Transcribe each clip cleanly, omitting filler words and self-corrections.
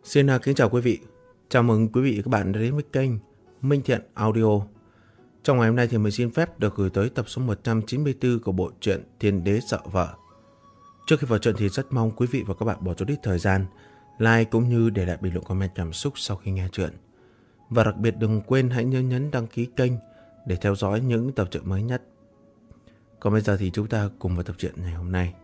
Xin kính chào quý vị. Chào mừng quý vị và các bạn đã đến với kênh Minh Thiện Audio. Trong ngày hôm nay thì mình xin phép được gửi tới tập số 194 của bộ truyện Thiên Đế Sợ Vợ. Trước khi vào truyện thì rất mong quý vị và các bạn bỏ chút ít thời gian like cũng như để lại bình luận comment cảm xúc sau khi nghe truyện. Và đặc biệt đừng quên hãy nhấn đăng ký kênh để theo dõi những tập truyện mới nhất. Còn bây giờ thì chúng ta cùng vào tập truyện ngày hôm nay.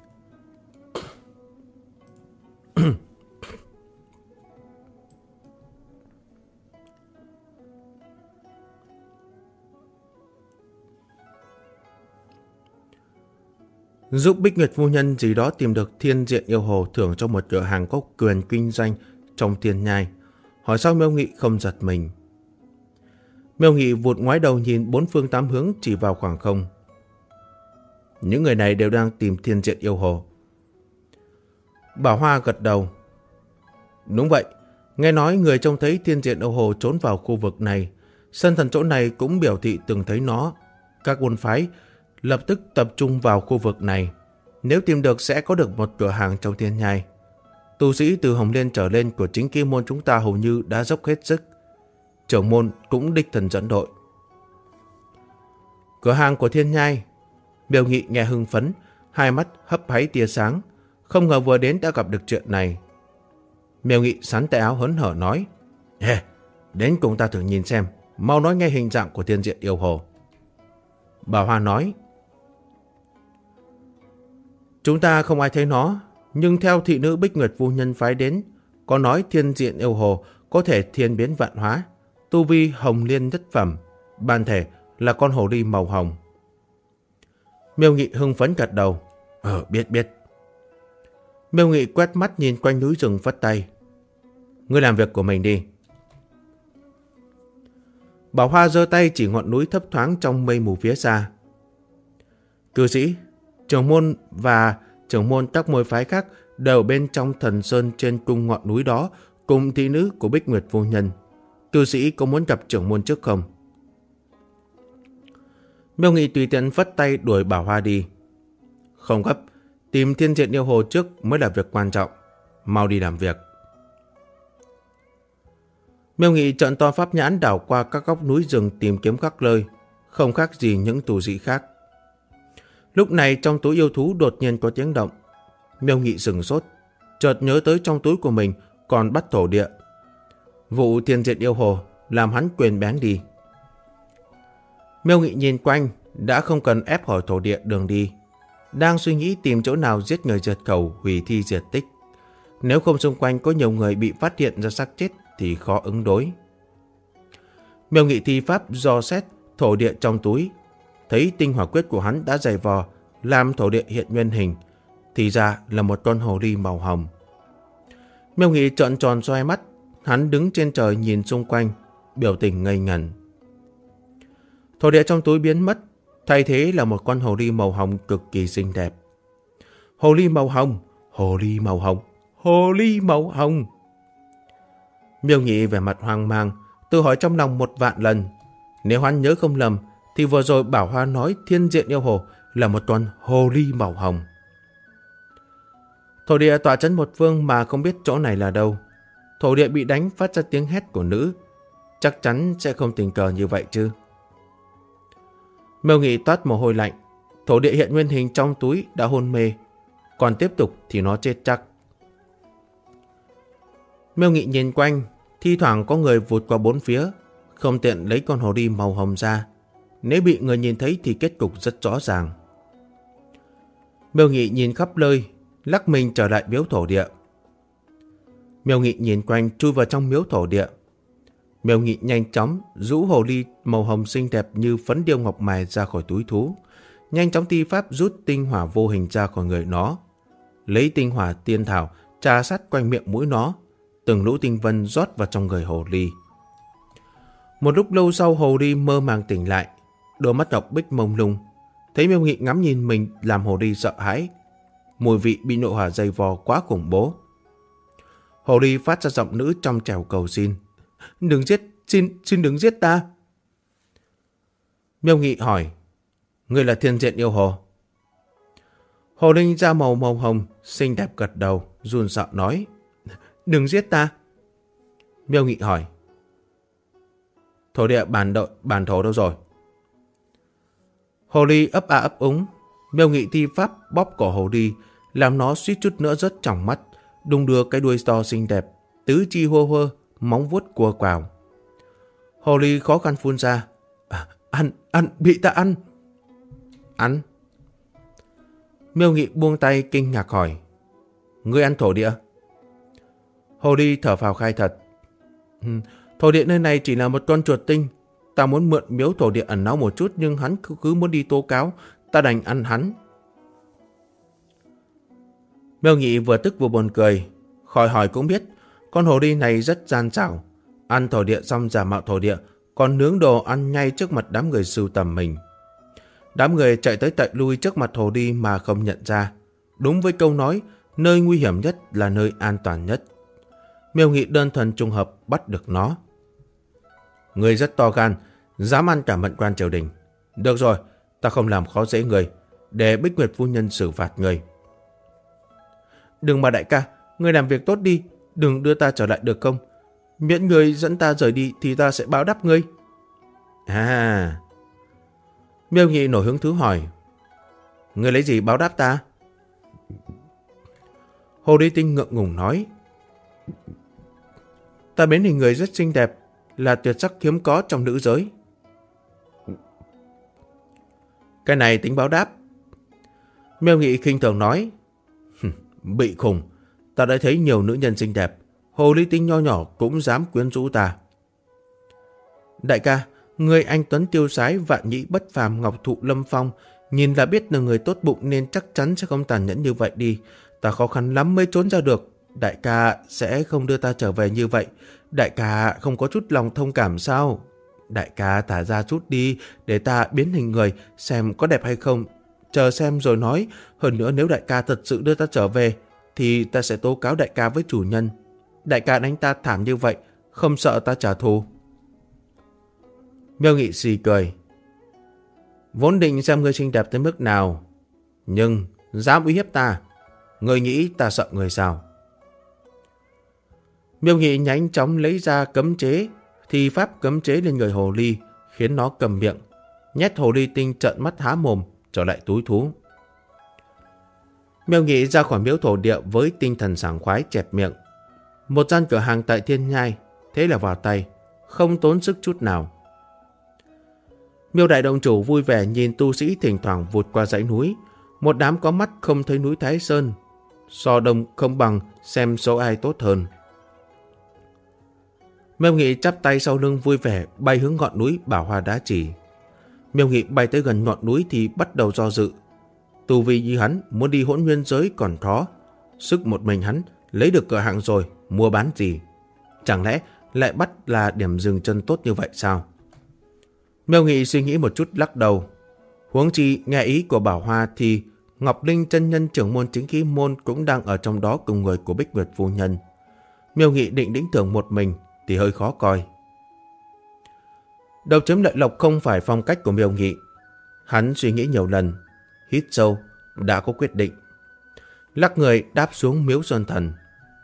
Giúp Bích Nguyệt phu nhân gì đó tìm được Thiên Diện Yêu Hồ thưởng cho một cửa hàng có quyền kinh doanh trong Thiên Nhai. Hỏi sao Miêu Nghị không giật mình. Miêu Nghị vụt ngoái đầu nhìn bốn phương tám hướng chỉ vào khoảng không. Những người này đều đang tìm Thiên Diện Yêu Hồ. Bảo Hoa gật đầu. Đúng vậy, nghe nói người trông thấy Thiên Diện Yêu Hồ trốn vào khu vực này. Sân thần chỗ này cũng biểu thị từng thấy nó. Các môn phái lập tức tập trung vào khu vực này. Nếu tìm được sẽ có được một cửa hàng trong Thiên Nhai. Tu sĩ từ Hồng Liên trở lên của chính Kim môn chúng ta hầu như đã dốc hết sức. Trưởng môn cũng đích thân dẫn đội. Cửa hàng của Thiên Nhai. Miêu Nghị nghe hưng phấn, hai mắt hấp háy tia sáng. Không ngờ vừa đến đã gặp được chuyện này. Miêu Nghị sắn tay áo hớn hở nói: đến cùng ta thử nhìn xem, mau nói nghe hình dạng của Thiên Diện Yêu Hồ. Bảo Hoa nói: chúng ta không ai thấy nó, nhưng theo thị nữ Bích Nguyệt phu nhân phái đến, có nói Thiên Diện Yêu Hồ có thể thiên biến vạn hóa, tu vi Hồng Liên nhất phẩm, bản thể là con hồ ly màu hồng. Miêu Nghị hưng phấn gật đầu: biết. Miêu Nghị quét mắt nhìn quanh núi rừng phất tay: ngươi làm việc của mình đi. Bảo Hoa giơ tay chỉ ngọn núi thấp thoáng trong mây mù phía xa. Cư sĩ, trưởng môn và trưởng môn các môn phái khác đều bên trong thần sơn trên cung ngọn núi đó cùng thị nữ của Bích Nguyệt phu nhân. Cư sĩ có muốn gặp trưởng môn trước không? Miêu Nghị tùy tiện phất tay đuổi Bảo Hoa đi. Không gấp, tìm Thiên Diện Yêu Hồ trước mới là việc quan trọng. Mau đi làm việc. Miêu Nghị trợn to pháp nhãn đảo qua các góc núi rừng tìm kiếm các nơi, không khác gì những tu sĩ khác. Lúc này trong túi yêu thú đột nhiên có tiếng động. Miêu Nghị sửng sốt, chợt nhớ tới trong túi của mình còn bắt thổ địa. Vụ Thiên Diện Yêu Hồ làm hắn quên bén đi. Miêu Nghị nhìn quanh, đã không cần ép hỏi thổ địa đường đi. Đang suy nghĩ tìm chỗ nào giết người diệt khẩu, hủy thi diệt tích. Nếu không xung quanh có nhiều người bị phát hiện ra xác chết thì khó ứng đối. Miêu Nghị thi pháp dò xét thổ địa trong túi, thấy tinh hỏa quyết của hắn đã dày vò, làm thổ địa hiện nguyên hình, thì ra là một con hồ ly màu hồng. Miêu Nghị trợn tròn xoay mắt, hắn đứng trên trời nhìn xung quanh, biểu tình ngây ngẩn. Thổ địa trong túi biến mất, thay thế là một con hồ ly màu hồng cực kỳ xinh đẹp. Hồ ly màu hồng, hồ ly màu hồng, hồ ly màu hồng. Miêu Nghị vẻ mặt hoang mang, tự hỏi trong lòng 1.000.000 lần. Nếu hắn nhớ không lầm, thì vừa rồi Bảo Hoa nói Thiên Diện Yêu Hồ là một con hồ ly màu hồng. Thổ địa tọa trấn một phương mà không biết chỗ này là đâu. Thổ địa bị đánh phát ra tiếng hét của nữ, chắc chắn sẽ không tình cờ như vậy chứ. Miêu Nghị toát mồ hôi lạnh. Thổ địa hiện nguyên hình trong túi đã hôn mê, còn tiếp tục thì nó chết chắc. Miêu Nghị nhìn quanh, thi thoảng có người vụt qua bốn phía, không tiện lấy con hồ ly màu hồng ra. Nếu bị người nhìn thấy thì kết cục rất rõ ràng. Miêu Nghị nhìn khắp nơi, lắc mình trở lại miếu thổ địa. Miêu Nghị nhìn quanh chui vào trong miếu thổ địa. Miêu Nghị nhanh chóng rũ hồ ly màu hồng xinh đẹp như phấn điêu ngọc mài ra khỏi túi thú, nhanh chóng thi pháp rút tinh hỏa vô hình ra khỏi người nó, lấy tinh hỏa tiên thảo trà sát quanh miệng mũi nó, từng lũ tinh vân rót vào trong người hồ ly. Một lúc lâu sau, hồ ly mơ màng tỉnh lại, đôi mắt ngọc bích mông lung, thấy Miêu Nghị ngắm nhìn mình làm hồ ly sợ hãi. Mùi vị bị nội hỏa dày vò quá khủng bố. Hồ ly phát ra giọng nữ trong trẻo cầu xin: đừng giết, xin đừng giết ta. Miêu Nghị hỏi: ngươi là Thiên Diện Yêu Hồ? Hồ ly da màu hồng, xinh đẹp gật đầu, run sợ nói: đừng giết ta, Miêu Nghị hỏi. Thổ địa bản thổ đâu rồi? Hồ ly ấp a ấp úng. Miêu Nghị thi pháp bóp cổ hồ ly, làm nó suýt chút nữa rớt trong mắt, đung đưa cái đuôi to xinh đẹp, tứ chi hô hơ, móng vuốt cua quào. Hồ ly khó khăn phun ra. Ăn, bị ta ăn. Ăn? Miêu Nghị buông tay kinh ngạc hỏi. Ngươi ăn thổ địa? Hồ ly thở phào khai thật. Thổ địa nơi này chỉ là một con chuột tinh. Ta muốn mượn miếu thổ địa ẩn náu một chút, nhưng hắn cứ muốn đi tố cáo, ta đành ăn hắn. Miêu Nghị vừa tức vừa buồn cười. Khỏi hỏi cũng biết, con hồ ly này rất gian xảo. Ăn thổ địa xong giả mạo thổ địa, còn nướng đồ ăn ngay trước mặt đám người sưu tầm mình. Đám người chạy tới chạy lui trước mặt hồ ly mà không nhận ra. Đúng với câu nói, nơi nguy hiểm nhất là nơi an toàn nhất. Miêu Nghị đơn thuần trùng hợp bắt được nó. Người rất to gan, dám ăn cả mệnh quan triều đình. Được rồi, ta không làm khó dễ người, để Bích Nguyệt phu nhân xử phạt người. Đừng mà đại ca, người làm việc tốt đi, đừng đưa ta trở lại được không? Miễn người dẫn ta rời đi thì ta sẽ báo đáp ngươi. À... Miêu Nghị nổi hứng thú hỏi. Ngươi lấy gì báo đáp ta? Hồ ly tinh ngượng ngùng nói. Ta biến hình người rất xinh đẹp, là tuyệt sắc hiếm có trong nữ giới. Cái này tính báo đáp? Miêu Nghị khinh thường nói. Bị khùng, ta đã thấy nhiều nữ nhân xinh đẹp, hồ ly tinh nho nhỏ cũng dám quyến rũ ta. Đại ca, người anh tuấn tiêu sái, vạn nhĩ bất phàm, ngọc thụ lâm phong, nhìn là biết là người tốt bụng nên chắc chắn sẽ không tàn nhẫn như vậy đi. Ta khó khăn lắm mới trốn ra được. Đại ca sẽ không đưa ta trở về như vậy. Đại ca không có chút lòng thông cảm sao? Đại ca thả ra chút đi, để ta biến hình người, xem có đẹp hay không. Chờ xem rồi nói. Hơn nữa nếu đại ca thật sự đưa ta trở về, thì ta sẽ tố cáo đại ca với chủ nhân. Đại ca đánh ta thảm như vậy, không sợ ta trả thù? Miêu Nghị xì cười. Vốn định xem ngươi xinh đẹp tới mức nào, nhưng dám uy hiếp ta, ngươi nghĩ ta sợ người sao? Miêu Nghị nhanh chóng lấy ra cấm chế, thì pháp cấm chế lên người hồ ly, khiến nó cầm miệng, nhét hồ ly tinh trợn mắt há mồm trở lại túi thú. Miêu Nghị ra khỏi miếu thổ địa với tinh thần sảng khoái chẹp miệng. Một gian cửa hàng tại Thiên Nhai, thế là vào tay, không tốn sức chút nào. Miêu đại động chủ vui vẻ nhìn tu sĩ thỉnh thoảng vụt qua dãy núi, một đám có mắt không thấy núi Thái Sơn, so đông không bằng xem số ai tốt hơn. Miêu Nghị chắp tay sau lưng vui vẻ bay hướng ngọn núi Bảo Hoa Đá Chỉ. Miêu Nghị bay tới gần ngọn núi thì bắt đầu do dự. Tu vi như hắn muốn đi hỗn nguyên giới còn khó, sức một mình hắn lấy được cửa hàng rồi, mua bán gì? Chẳng lẽ lại bắt là điểm dừng chân tốt như vậy sao? Miêu Nghị suy nghĩ một chút lắc đầu. Huống chi nghe ý của Bảo Hoa thì Ngọc Linh chân nhân trưởng môn chính khí môn cũng đang ở trong đó cùng người của Bích Nguyệt phu nhân. Miêu Nghị định lĩnh thưởng một mình thì hơi khó coi. Đầu chấm lợi lộc không phải phong cách của Miêu Nghị. Hắn suy nghĩ nhiều lần, hít sâu, đã có quyết định. Lắc người đáp xuống miếu Sơn Thần.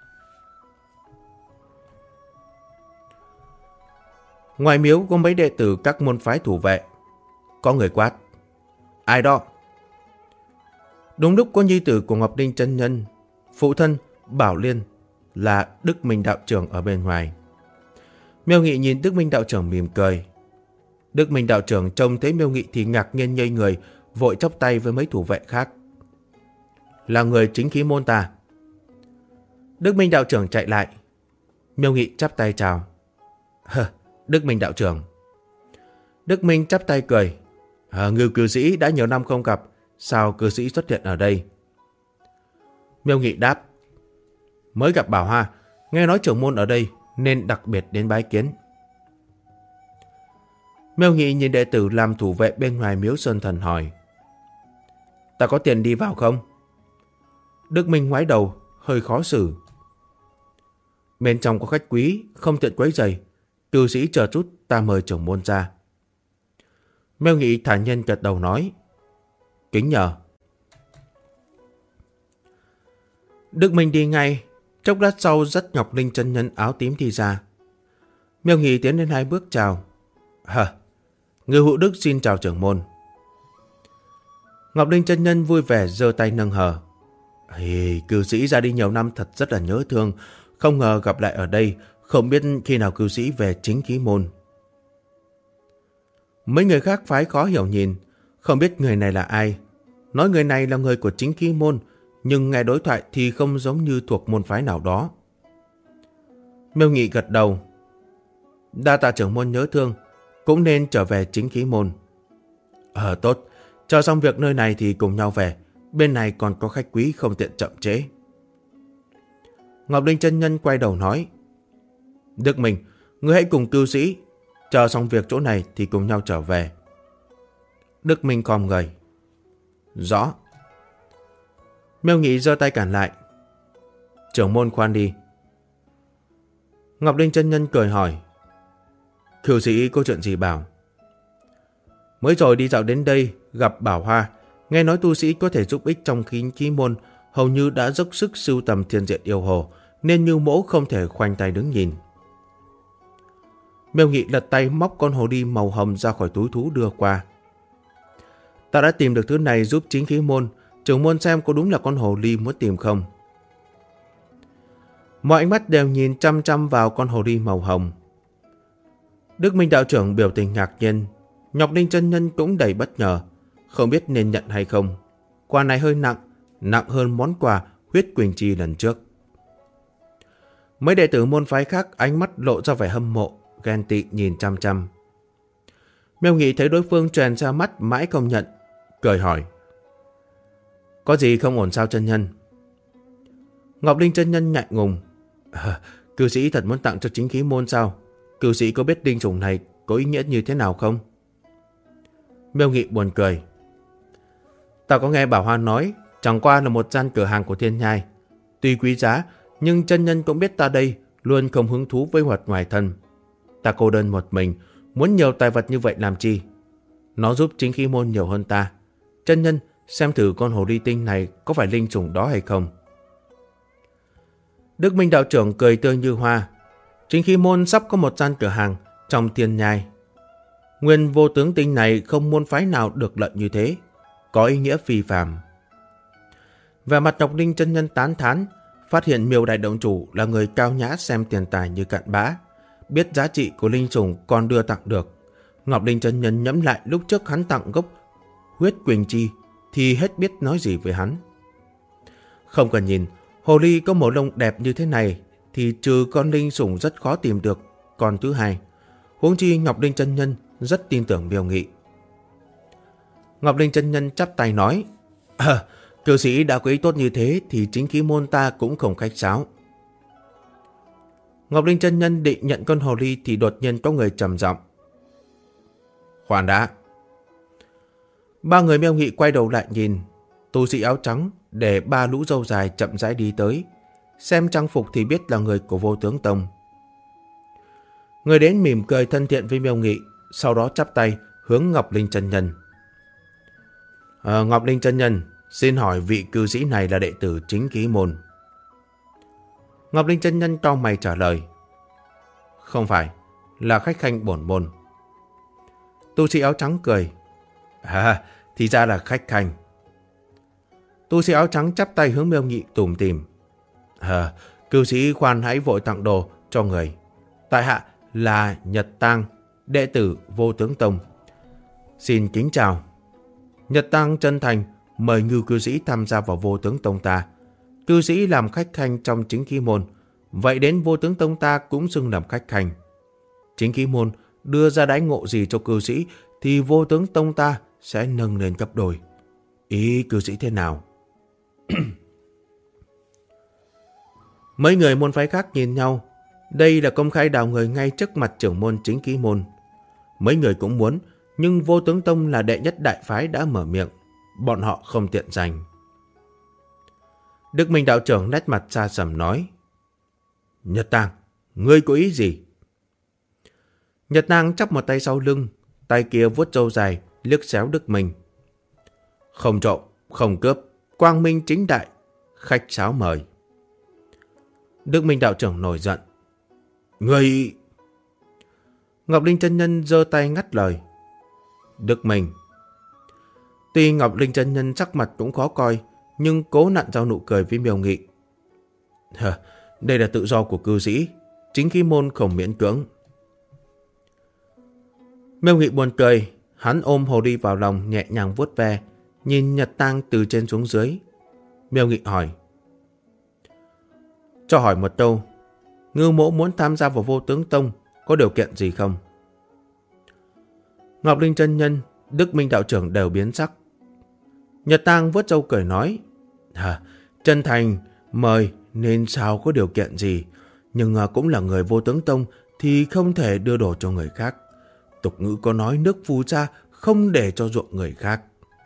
Ngoài miếu có mấy đệ tử các môn phái thủ vệ. Có người quát. Ai đó? Đúng lúc có nhi tử của Ngọc Linh chân nhân, phụ thân Bảo Liên là Đức Minh đạo trưởng ở bên ngoài. Miêu Nghị nhìn Đức Minh đạo trưởng mỉm cười. Đức Minh đạo trưởng trông thấy Miêu Nghị thì ngạc nhiên ngây người, vội chắp tay với mấy thủ vệ khác. Là người chính khí môn ta. Đức Minh đạo trưởng chạy lại. Miêu Nghị chắp tay chào. Đức Minh đạo trưởng. Đức Minh chắp tay cười. Ngưu cư sĩ đã nhiều năm không gặp, sao cư sĩ xuất hiện ở đây? Miêu Nghị đáp. Mới gặp Bảo Hoa, nghe nói trưởng môn ở đây nên đặc biệt đến bái kiến. Miêu Nghị nhìn đệ tử làm thủ vệ bên ngoài miếu Sơn Thần hỏi. Ta có tiền đi vào không? Đức Minh ngoái đầu, hơi khó xử. Bên trong có khách quý, không tiện quấy rầy. Cư sĩ chờ chút, ta mời trưởng môn ra. Miêu Nghị thản nhiên gật đầu nói. Kính nhờ. Đức Minh đi ngay. Chốc lát sau dắt Ngọc Linh chân nhân áo tím đi ra. Miêu Nghị tiến lên 2 bước chào. Người Hộ Đức xin chào trưởng môn. Ngọc Linh chân nhân vui vẻ giơ tay nâng hờ. Cư sĩ ra đi nhiều năm thật rất là nhớ thương. Không ngờ gặp lại ở đây. Không biết khi nào cư sĩ về Chính Khí môn. Mấy người khác phái khó hiểu nhìn. Không biết người này là ai. Nói người này là người của Chính Khí môn, nhưng nghe đối thoại thì không giống như thuộc môn phái nào đó. Miêu Nghị gật đầu. Đa tạ trưởng môn nhớ thương, cũng nên trở về Chính Khí môn. Tốt, chờ xong việc nơi này thì cùng nhau về. Bên này còn có khách quý không tiện chậm trễ. Ngọc Linh chân nhân quay đầu nói. Đức Minh, ngươi hãy cùng cư sĩ. Chờ xong việc chỗ này thì cùng nhau trở về. Đức Minh khom người. Rõ. Miêu Nghị giơ tay cản lại. Trưởng môn khoan đi. Ngọc Linh chân nhân cười hỏi. Cư sĩ có chuyện gì bảo? Mới rồi đi dạo đến đây gặp Bảo Hoa, nghe nói tu sĩ có thể giúp ích trong khí môn hầu như đã dốc sức sưu tầm thiên diện yêu hồ, nên Như Mỗ không thể khoanh tay đứng nhìn. Miêu Nghị lật tay móc con hồ ly màu hồng ra khỏi túi thú đưa qua. Ta đã tìm được thứ này giúp Chính Khí môn, trưởng môn xem có đúng là con hồ ly muốn tìm không? Mọi ánh mắt đều nhìn chăm chăm vào con hồ ly màu hồng. Đức Minh đạo trưởng biểu tình ngạc nhiên, Ngọc Linh chân nhân cũng đầy bất ngờ, không biết nên nhận hay không. Quà này hơi nặng hơn món quà huyết quỳnh chi lần trước. Mấy đệ tử môn phái khác ánh mắt lộ ra vẻ hâm mộ, ghen tị nhìn chăm chăm. Miêu Nghị thấy đối phương trèn ra mắt mãi không nhận, cười hỏi. Có gì không ổn sao chân nhân? Ngọc Linh chân nhân ngại ngùng. Cư sĩ thật muốn tặng cho Chính Khí môn sao? Cư sĩ có biết linh trùng này có ý nghĩa như thế nào không? Miêu Nghị buồn cười. Ta có nghe Bảo Hoa nói, chẳng qua là một gian cửa hàng của Thiên Nhai. Tuy quý giá, nhưng chân nhân cũng biết ta đây luôn không hứng thú với vật ngoài thân. Ta cô đơn một mình, muốn nhiều tài vật như vậy làm chi? Nó giúp Chính Khí môn nhiều hơn ta. Chân nhân xem thử con hồ ly tinh này có phải linh trùng đó hay không. Đức Minh đạo trưởng cười tươi như hoa. Chính Khí môn sắp có một gian cửa hàng trong Thiên Nhai. Nguyên vô tướng tinh này không môn phái nào được lợi như thế, có ý nghĩa phi phàm. Về mặt Ngọc Linh chân nhân tán thán, phát hiện Miêu đại động chủ là người cao nhã xem tiền tài như cặn bã, biết giá trị của linh trùng còn đưa tặng được. Ngọc Linh chân nhân nhẫm lại lúc trước hắn tặng gốc huyết quỳnh chi thì hết biết nói gì với hắn. Không cần nhìn, hồ ly có màu lông đẹp như thế này thì trừ con linh trùng rất khó tìm được con thứ hai. Huống chi Ngọc Linh chân nhân rất tin tưởng Miêu Nghị. Ngọc Linh chân nhân chắp tay nói. Cư sĩ đã có ý tốt như thế thì Chính Khí môn ta cũng không khách sáo. Ngọc Linh chân nhân định nhận con hồ ly thì đột nhiên có người trầm giọng. Khoan đã. Ba người Miêu Nghị quay đầu lại nhìn. Tu sĩ áo trắng để 3 lũ râu dài chậm rãi đi tới. Xem trang phục thì biết là người của Vô Tướng Tông. Người đến mỉm cười thân thiện với Miêu Nghị, sau đó chắp tay hướng Ngọc Linh chân nhân. Ngọc Linh chân nhân, xin hỏi vị cư sĩ này là đệ tử Chính Khí môn? Ngọc Linh chân nhân cau mày trả lời. Không phải, là khách khanh bổn môn. Tu sĩ áo trắng cười. Thì ra là khách khanh. Tu sĩ áo trắng chắp tay hướng Miêu Nghị tủm tỉm. Cư sĩ khoan hãy vội tặng đồ cho người. Tại hạ là Nhật Tang, đệ tử Vô Tướng Tông. Xin kính chào. Nhật Tang chân thành mời Ngưu cư sĩ tham gia vào Vô Tướng Tông ta. Cư sĩ làm khách khanh trong Chính Khí môn, vậy đến Vô Tướng Tông ta cũng xưng làm khách khanh. Chính Khí môn đưa ra đãi ngộ gì cho cư sĩ thì Vô Tướng Tông ta sẽ nâng lên gấp đôi. Ý cư sĩ thế nào? Mấy người môn phái khác nhìn nhau. Đây là công khai đào người ngay trước mặt trưởng môn Chính Khí môn. Mấy người cũng muốn, nhưng Vô Tướng Tông là đệ nhất đại phái đã mở miệng. Bọn họ không tiện giành. Đức Minh đạo trưởng nét mặt xa sầm nói. Nhật Tang, ngươi có ý gì? Nhật Tang chắp một tay sau lưng, tay kia vuốt râu dài, liếc xéo Đức Minh. Không trộm, không cướp, quang minh chính đại, khách sáo mời. Đức Minh đạo trưởng nổi giận. Ngươi... Ngọc Linh chân nhân giơ tay ngắt lời. Đức Minh. Tuy Ngọc Linh chân nhân sắc mặt cũng khó coi, nhưng cố nặn ra nụ cười với Miêu Nghị. Đây là tự do của cư sĩ, chính khí môn không miễn cưỡng. Miêu Nghị buồn cười, hắn ôm hồ ly vào lòng nhẹ nhàng vuốt ve, nhìn Nhật Tang từ trên xuống dưới. Miêu Nghị hỏi. Cho hỏi một câu, Ngưu Mỗ muốn tham gia vào Vô Tướng Tông, có điều kiện gì không? Ngọc Linh chân nhân, Đức Minh đạo trưởng đều biến sắc. Nhật Tang vuốt râu cười nói. Chân thành, mời, nên sao có điều kiện gì, nhưng cũng là người Vô Tướng Tông thì không thể đưa đồ cho người khác. Tục ngữ có nói nước phù sa không để cho ruộng người khác.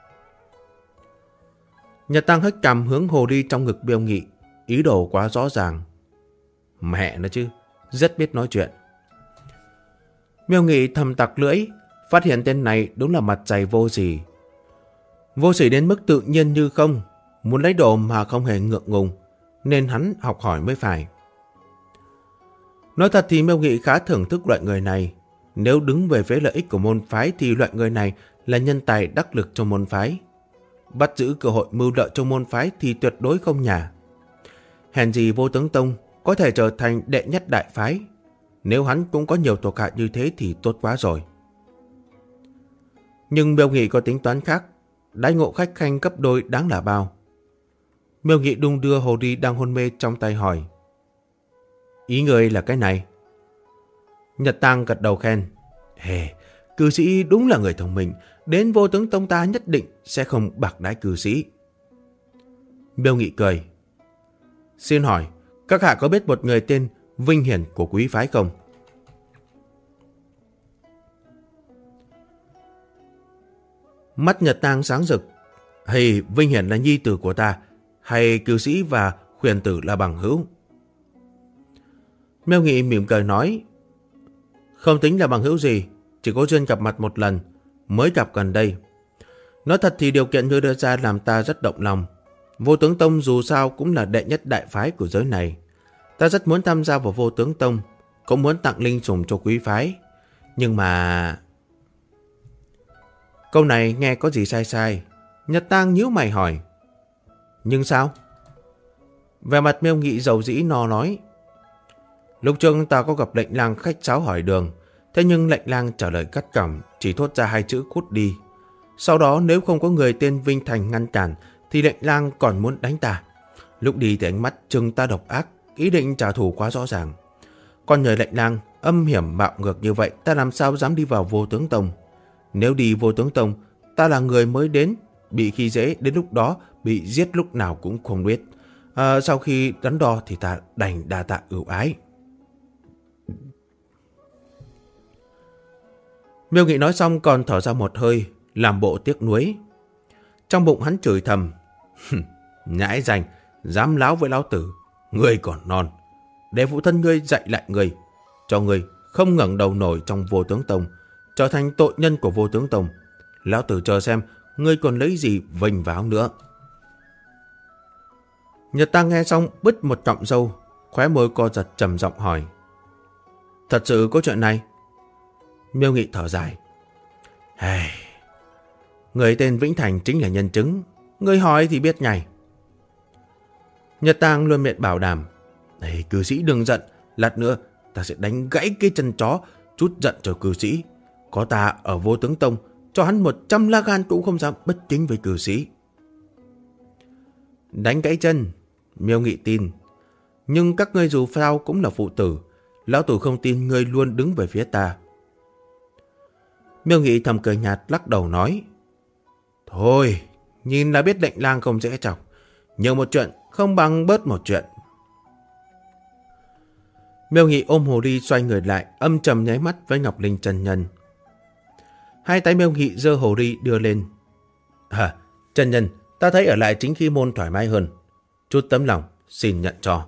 Nhật Tang hất cằm hướng hồ ly trong ngực Miêu Nghị, ý đồ quá rõ ràng. Mẹ nó chứ, rất biết nói chuyện. Miêu Nghị thầm tặc lưỡi, phát hiện tên này đúng là mặt dày vô sỉ. Vô sỉ đến mức tự nhiên như không, muốn lấy đồ mà không hề ngượng ngùng, nên hắn học hỏi mới phải. Nói thật thì Miêu Nghị khá thưởng thức loại người này. Nếu đứng về phía lợi ích của môn phái thì loại người này là nhân tài đắc lực cho môn phái. Bắt giữ cơ hội mưu lợi cho môn phái thì tuyệt đối không nhả. Hèn gì Vô Tướng Tông có thể trở thành đệ nhất đại phái. Nếu hắn cũng có nhiều thuộc hạ như thế thì tốt quá rồi. Nhưng Miêu Nghị có tính toán khác, đãi ngộ khách khanh cấp đôi đáng là bao. Miêu Nghị đung đưa hồ ly đang hôn mê trong tay hỏi. Ý người là cái này? Nhật Tang gật đầu khen. Cư sĩ đúng là người thông minh, đến Vô Tướng Tông ta nhất định sẽ không bạc đãi cư sĩ. Miêu Nghị cười. Xin hỏi, các hạ có biết một người tên Vinh Hiển của quý phái không? Mắt Nhật Tang sáng rực. Vinh Hiển là nhi tử của ta, hay cư sĩ và khuyển tử là bằng hữu? Miêu Nghị mỉm cười nói. Không tính là bằng hữu gì, chỉ có duyên gặp mặt một lần, mới gặp gần đây. Nói thật thì điều kiện ngươi đưa ra làm ta rất động lòng. Vô Tướng Tông dù sao cũng là đệ nhất đại phái của giới này. Ta rất muốn tham gia vào Vô Tướng Tông, cũng muốn tặng linh sủng cho quý phái. Nhưng mà... Câu này nghe có gì sai sai. Nhật Tang nhíu mày hỏi. Nhưng sao? Về mặt Miêu Nghị dầu dĩ no nói. Lúc trước ta có gặp lệnh lang khách sáo hỏi đường, thế nhưng lệnh lang trả lời cắt cỏng, chỉ thốt ra 2 chữ cút đi. Sau đó nếu không có người tên Vinh Thành ngăn cản, thì lệnh lang còn muốn đánh ta. Lúc đi thì ánh mắt trừng ta độc ác, ý định trả thù quá rõ ràng. Còn nhờ lệnh lang âm hiểm bạo ngược như vậy, ta làm sao dám đi vào Vô Tướng Tông? Nếu đi Vô Tướng Tông, ta là người mới đến, bị khi dễ, đến lúc đó bị giết lúc nào cũng không biết. Sau khi đắn đo thì ta đành đa tạ ưu ái. Miêu Nghị nói xong còn thở ra một hơi, làm bộ tiếc nuối. Trong bụng hắn chửi thầm. Nhãi danh, dám láo với lão tử, ngươi còn non. Để phụ thân ngươi dạy lại ngươi, cho ngươi không ngẩng đầu nổi trong Vô Tướng Tông, trở thành tội nhân của Vô Tướng Tông. Lão tử chờ xem ngươi còn lấy gì vênh váo nữa. Nhật Tang nghe xong bứt một cọng râu, khóe môi co giật trầm giọng hỏi. Thật sự có chuyện này? Miêu Nghị thở dài. Người tên Vĩnh Thành chính là nhân chứng, người hỏi thì biết ngay. Nhật Tang luôn miệng bảo đảm. Cư sĩ đừng giận, lát nữa ta sẽ đánh gãy cái chân chó, chút giận cho cư sĩ. Có ta ở Vô Tướng Tông, cho hắn 100 lá gan cũng không dám bất kính với cư sĩ. Đánh gãy chân, Miêu Nghị tin. Nhưng các ngươi dù sao cũng là phụ tử, lão tử không tin ngươi luôn đứng về phía ta. Miêu Nghị thầm cười nhạt lắc đầu nói. Thôi, nhìn là biết lệnh lang không dễ chọc. Nhiều một chuyện không bằng bớt một chuyện. Miêu Nghị ôm hồ ly xoay người lại, âm trầm nháy mắt với Ngọc Linh chân nhân. Hai tay Miêu Nghị giơ hồ ly đưa lên. Chân nhân, ta thấy ở lại chính khí môn thoải mái hơn. Chút tấm lòng, xin nhận cho.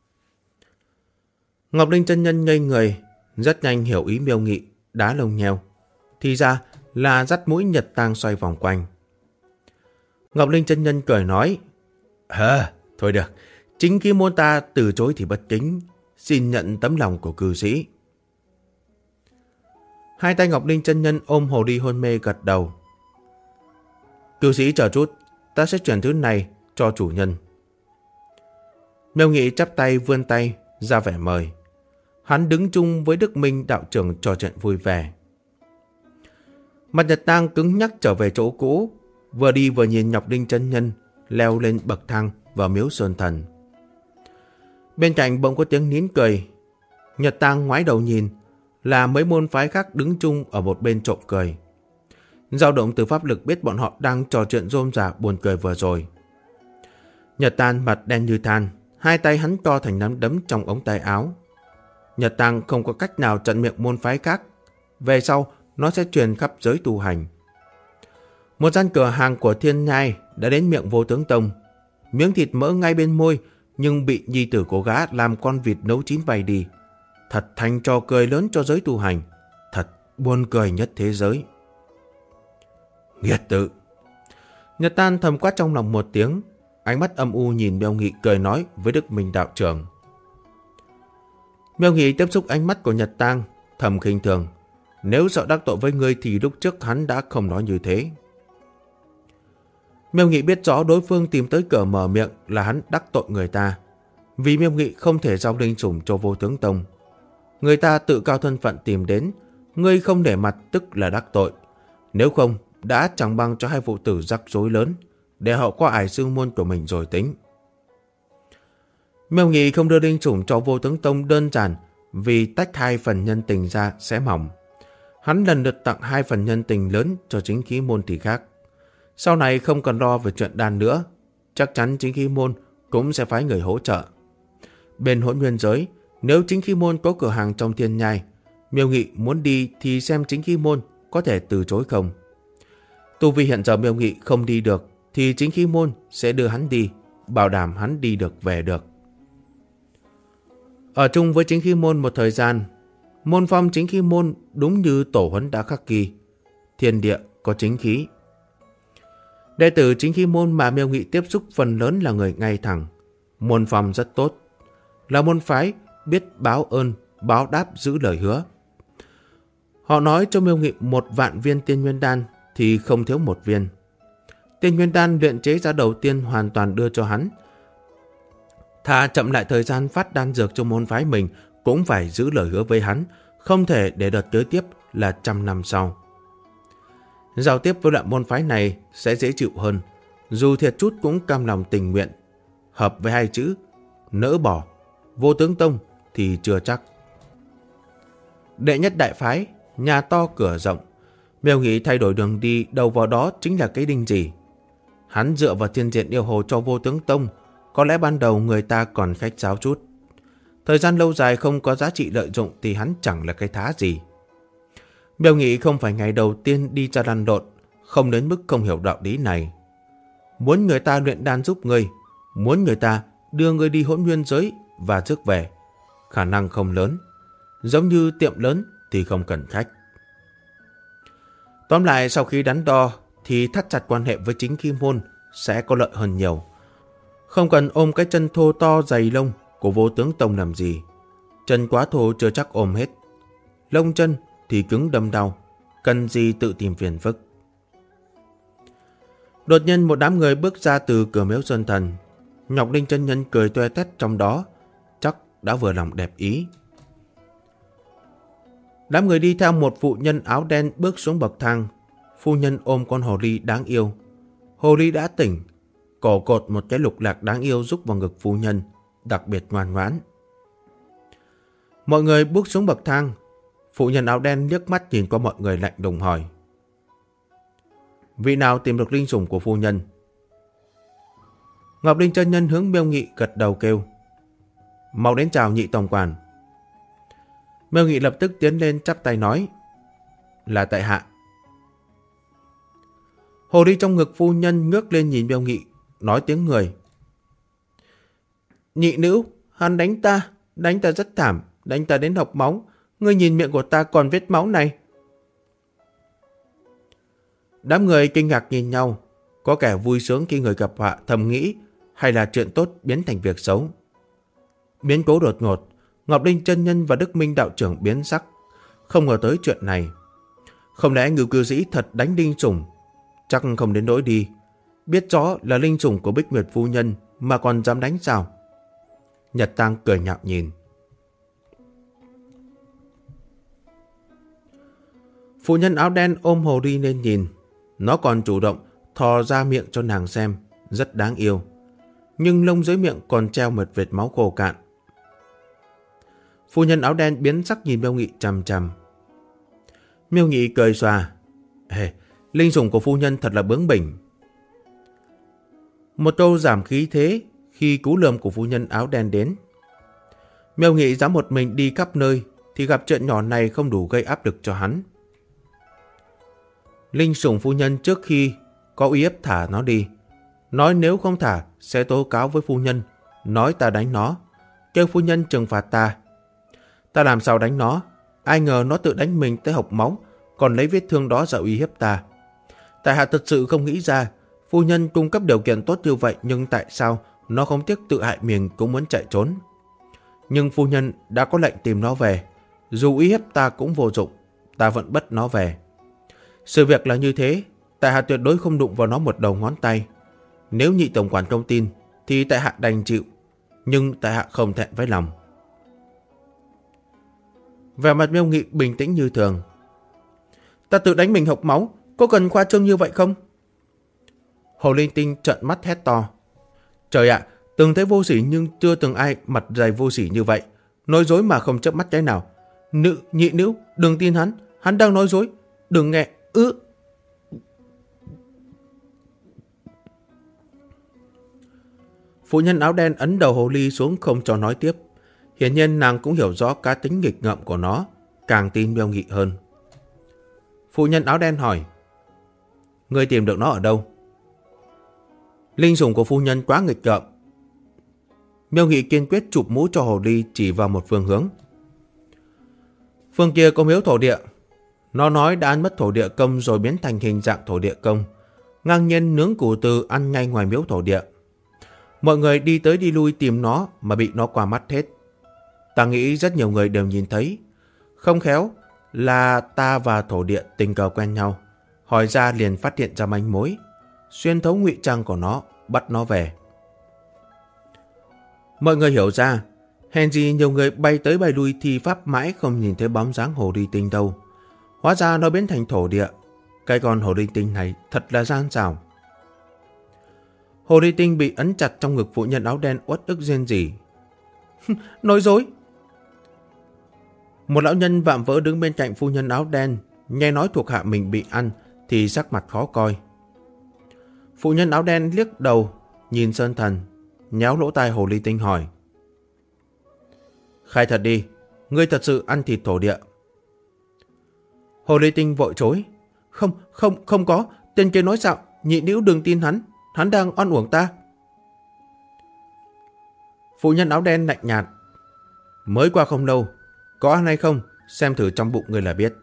Ngọc Linh chân nhân ngây người, rất nhanh hiểu ý Miêu Nghị, đá lông nheo. Thì ra là dắt mũi Nhật Tang xoay vòng quanh. Ngọc Linh chân nhân cười nói. Thôi được, chính khí môn ta từ chối thì bất kính, xin nhận tấm lòng của cư sĩ. Hai tay Ngọc Linh chân nhân ôm hồ ly hôn mê gật đầu. Cư sĩ chờ chút, ta sẽ chuyển thứ này cho chủ nhân. Miêu Nghị chắp tay vươn tay ra vẻ mời. Hắn đứng chung với Đức Minh đạo trưởng trò chuyện vui vẻ. Mặt Nhật Tang cứng nhắc trở về chỗ cũ, vừa đi vừa nhìn Ngọc Linh chân nhân leo lên bậc thang vào miếu Sơn Thần. Bên cạnh bỗng có tiếng nín cười. Nhật Tang ngoái đầu nhìn, là mấy môn phái khác đứng chung ở một bên trộm cười. Dao động từ pháp lực biết bọn họ đang trò chuyện rôm rả buồn cười vừa rồi. Nhật Tang mặt đen như than, hai tay hắn to thành nắm đấm trong ống tay áo. Nhật Tang không có cách nào chặn miệng môn phái khác. Về sau, nó sẽ truyền khắp giới tu hành. Một gian cửa hàng của Thiên Nhai đã đến miệng Vô Tướng Tông. Miếng thịt mỡ ngay bên môi, nhưng bị nhi tử của gã làm con vịt nấu chín bay đi. Thật thành trò cười lớn cho giới tu hành. Thật buồn cười nhất thế giới. Nghiệt tự! Nhật Tang thầm quát trong lòng một tiếng, ánh mắt âm u nhìn Miêu Nghị cười nói với Đức Minh đạo trưởng. Miêu Nghị tiếp xúc ánh mắt của Nhật Tang, thầm khinh thường. Nếu sợ đắc tội với ngươi thì lúc trước hắn đã không nói như thế. Miêu Nghị biết rõ đối phương tìm tới cửa mở miệng là hắn đắc tội người ta. Vì Miêu Nghị không thể giao linh sủng cho Vô Tướng Tông. Người ta tự cao thân phận tìm đến, ngươi không để mặt tức là đắc tội. Nếu không, đã chẳng bằng cho hai phụ tử rắc rối lớn, để họ qua ải sư môn của mình rồi tính. Miêu Nghị không đưa linh sủng cho Vô Tướng Tông đơn giản vì tách hai phần nhân tình ra sẽ mỏng. Hắn lần lượt tặng hai phần nhân tình lớn cho chính khí môn thì khác. Sau này không cần lo về chuyện đan nữa, chắc chắn chính khí môn cũng sẽ phái người hỗ trợ. Bên Hỗn Nguyên giới, nếu chính khí môn có cửa hàng trong Thiên Nhai, Miêu Nghị muốn đi thì xem chính khí môn có thể từ chối không. Tu vi hiện giờ Miêu Nghị không đi được thì chính khí môn sẽ đưa hắn đi, bảo đảm hắn đi được về được. Ở chung với chính khí môn một thời gian, môn phong chính khí môn đúng như tổ huấn đã khắc ghi, thiên địa có chính khí. Đệ tử chính khí môn mà Miêu Nghị tiếp xúc phần lớn là người ngay thẳng, môn phong rất tốt, là môn phái biết báo ơn, báo đáp giữ lời hứa. Họ nói cho Miêu Nghị 1.000.000 viên tiên nguyên đan thì không thiếu một viên. Tiên nguyên đan luyện chế ra đầu tiên hoàn toàn đưa cho hắn. Thà chậm lại thời gian phát đan dược cho môn phái mình cũng phải giữ lời hứa với hắn, không thể để đợt kế tiếp là 100 năm sau. Giao tiếp với loại môn phái này sẽ dễ chịu hơn, dù thiệt chút cũng cam lòng tình nguyện. Hợp với hai chữ nỡ bỏ, Vô Tướng Tông thì chưa chắc. Đệ nhất đại phái, nhà to cửa rộng, Miêu Nghị thay đổi đường đi, đầu vào đó chính là cái đinh gì. Hắn dựa vào thiên diện yêu hồ cho Vô Tướng Tông, có lẽ ban đầu người ta còn khách sáo chút. Thời gian lâu dài không có giá trị lợi dụng thì hắn chẳng là cái thá gì. Miêu Nghị không phải ngày đầu tiên đi ra lăn lộn, không đến mức không hiểu đạo lý này. Muốn người ta luyện đan giúp ngươi, muốn người ta đưa ngươi đi Hỗn Nguyên giới và rước về, khả năng không lớn. Giống như tiệm lớn thì không cần khách. Tóm lại, sau khi đắn đo thì thắt chặt quan hệ với chính khí môn sẽ có lợi hơn nhiều. Không cần ôm cái chân thô to dày lông của Vô Tướng Tông làm gì. Chân quá thô chưa chắc ôm hết. Lông chân thì cứng đâm đau, cần gì tự tìm phiền phức. Đột nhiên một đám người bước ra từ cửa miếu Sơn Thần. Ngọc Linh chân nhân cười toe toét trong đó, chắc đã vừa lòng đẹp ý. Đám người đi theo một phụ nhân áo đen bước xuống bậc thang. Phu nhân ôm con hồ ly đáng yêu. Hồ ly đã tỉnh, cổ cột một cái lục lạc đáng yêu rúc vào ngực phu nhân, đặc biệt ngoan ngoãn. Mọi người bước xuống bậc thang. Phụ nhân áo đen liếc mắt nhìn qua mọi người lạnh lùng hỏi: vị nào tìm được linh sủng của phu nhân? Ngọc Linh chân nhân hướng Miêu Nghị gật đầu kêu: mau đến chào nhị tổng quản. Miêu Nghị lập tức tiến lên chắp tay nói: là tại hạ. Hồ ly trong ngực phu nhân ngước lên nhìn Miêu Nghị, nói tiếng người: nhị nữ, hắn đánh ta rất thảm, đánh ta đến hộc máu. Ngươi nhìn miệng của ta còn vết máu này. Đám người kinh ngạc nhìn nhau, có kẻ vui sướng khi người gặp họa, thầm nghĩ hay là chuyện tốt biến thành việc xấu. Biến cố đột ngột, Ngọc Linh chân nhân và Đức Minh đạo trưởng biến sắc, không ngờ tới chuyện này, Không lẽ Ngưu Cư Sĩ thật đánh linh sủng? Chắc không đến nỗi đi. Biết rõ là linh sủng của Bích Nguyệt phu nhân mà còn dám đánh sao? Nhật Tang cười nhạo nhìn. Phụ nhân áo đen ôm hồ ly lên nhìn. Nó còn chủ động thò ra miệng cho nàng xem. Rất đáng yêu. Nhưng lông dưới miệng còn treo một vệt máu khô cạn. Phu nhân áo đen biến sắc nhìn Miêu Nghị chằm chằm. Miêu Nghị cười xòa. Linh sủng của phu nhân thật là bướng bỉnh. Một câu giảm khí thế khi cú lườm của phu nhân áo đen đến. Miêu Nghị dám một mình đi khắp nơi thì gặp chuyện nhỏ này không đủ gây áp lực cho hắn. Linh sủng phu nhân trước khi có uy hiếp thả nó đi. Nói nếu không thả sẽ tố cáo với phu nhân. Nói ta đánh nó. Kêu phu nhân trừng phạt ta. Ta làm sao đánh nó? Ai ngờ nó tự đánh mình tới hộc máu, còn lấy vết thương đó ra uy hiếp ta. Tại hạ thật sự không nghĩ ra. Phu nhân cung cấp điều kiện tốt như vậy, nhưng tại sao nó không tiếc tự hại mình cũng muốn chạy trốn? Nhưng phu nhân đã có lệnh tìm nó về. Dù uy hiếp ta cũng vô dụng. Ta vẫn bắt nó về. Sự việc là như thế. Tại hạ tuyệt đối không đụng vào nó một đầu ngón tay. Nếu nhị tổng quản không tin thì tại hạ đành chịu. Nhưng tại hạ không thẹn với lòng. Vẻ mặt Miêu Nghị bình tĩnh như thường. Ta tự đánh mình hộc máu, có cần khoa trương như vậy không? Hồ Linh Tinh trợn mắt hét to. Trời ạ, từng thấy vô sỉ nhưng chưa từng ai mặt dày vô sỉ như vậy. Nói dối mà không chớp mắt cái nào. Nhị nữ, đừng tin hắn đang nói dối. Đừng nghe, Phụ nhân áo đen ấn đầu hồ ly xuống không cho nói tiếp. Hiển nhiên nàng cũng hiểu rõ cá tính nghịch ngợm của nó, càng tin Miêu Nghị hơn. Phụ nhân áo đen hỏi. Ngươi tìm được nó ở đâu? Linh sủng của phu nhân quá nghịch ngợm. Miêu Nghị kiên quyết chụp mũ cho hồ ly, chỉ vào một phương hướng. Phương kia có miếu thổ địa. Nó nói đã ăn mất thổ địa công rồi biến thành hình dạng thổ địa công. Ngang nhiên nướng củ từ ăn ngay ngoài miếu thổ địa. Mọi người đi tới đi lui tìm nó mà bị nó qua mắt hết. Ta nghĩ rất nhiều người đều nhìn thấy. Không khéo là ta và thổ địa tình cờ quen nhau. Hỏi ra liền phát hiện ra manh mối. Xuyên thấu ngụy trang của nó, bắt nó về. Mọi người hiểu ra. Hèn gì nhiều người bay tới bay lui thi pháp mãi không nhìn thấy bóng dáng hồ ly tinh đâu. Hóa ra nó biến thành thổ địa. Cái con hồ ly tinh này thật là gian xảo. Hồ ly tinh bị ấn chặt trong ngực phụ nhân áo đen uất ức rên rỉ. Nói dối. Một lão nhân vạm vỡ đứng bên cạnh phu nhân áo đen, nghe nói thuộc hạ mình bị ăn thì sắc mặt khó coi. Phụ nhân áo đen liếc đầu nhìn Sơn Thần, nhéo lỗ tai hồ ly tinh hỏi. Khai thật đi, ngươi thật sự ăn thịt thổ địa? Hồ ly tinh vội chối. Không có, tên kia nói xạo, nhị nữ đừng tin hắn đang oan uổng ta. Phụ nhân áo đen lạnh nhạt. Mới qua không lâu, có ăn hay không, xem thử trong bụng người là biết.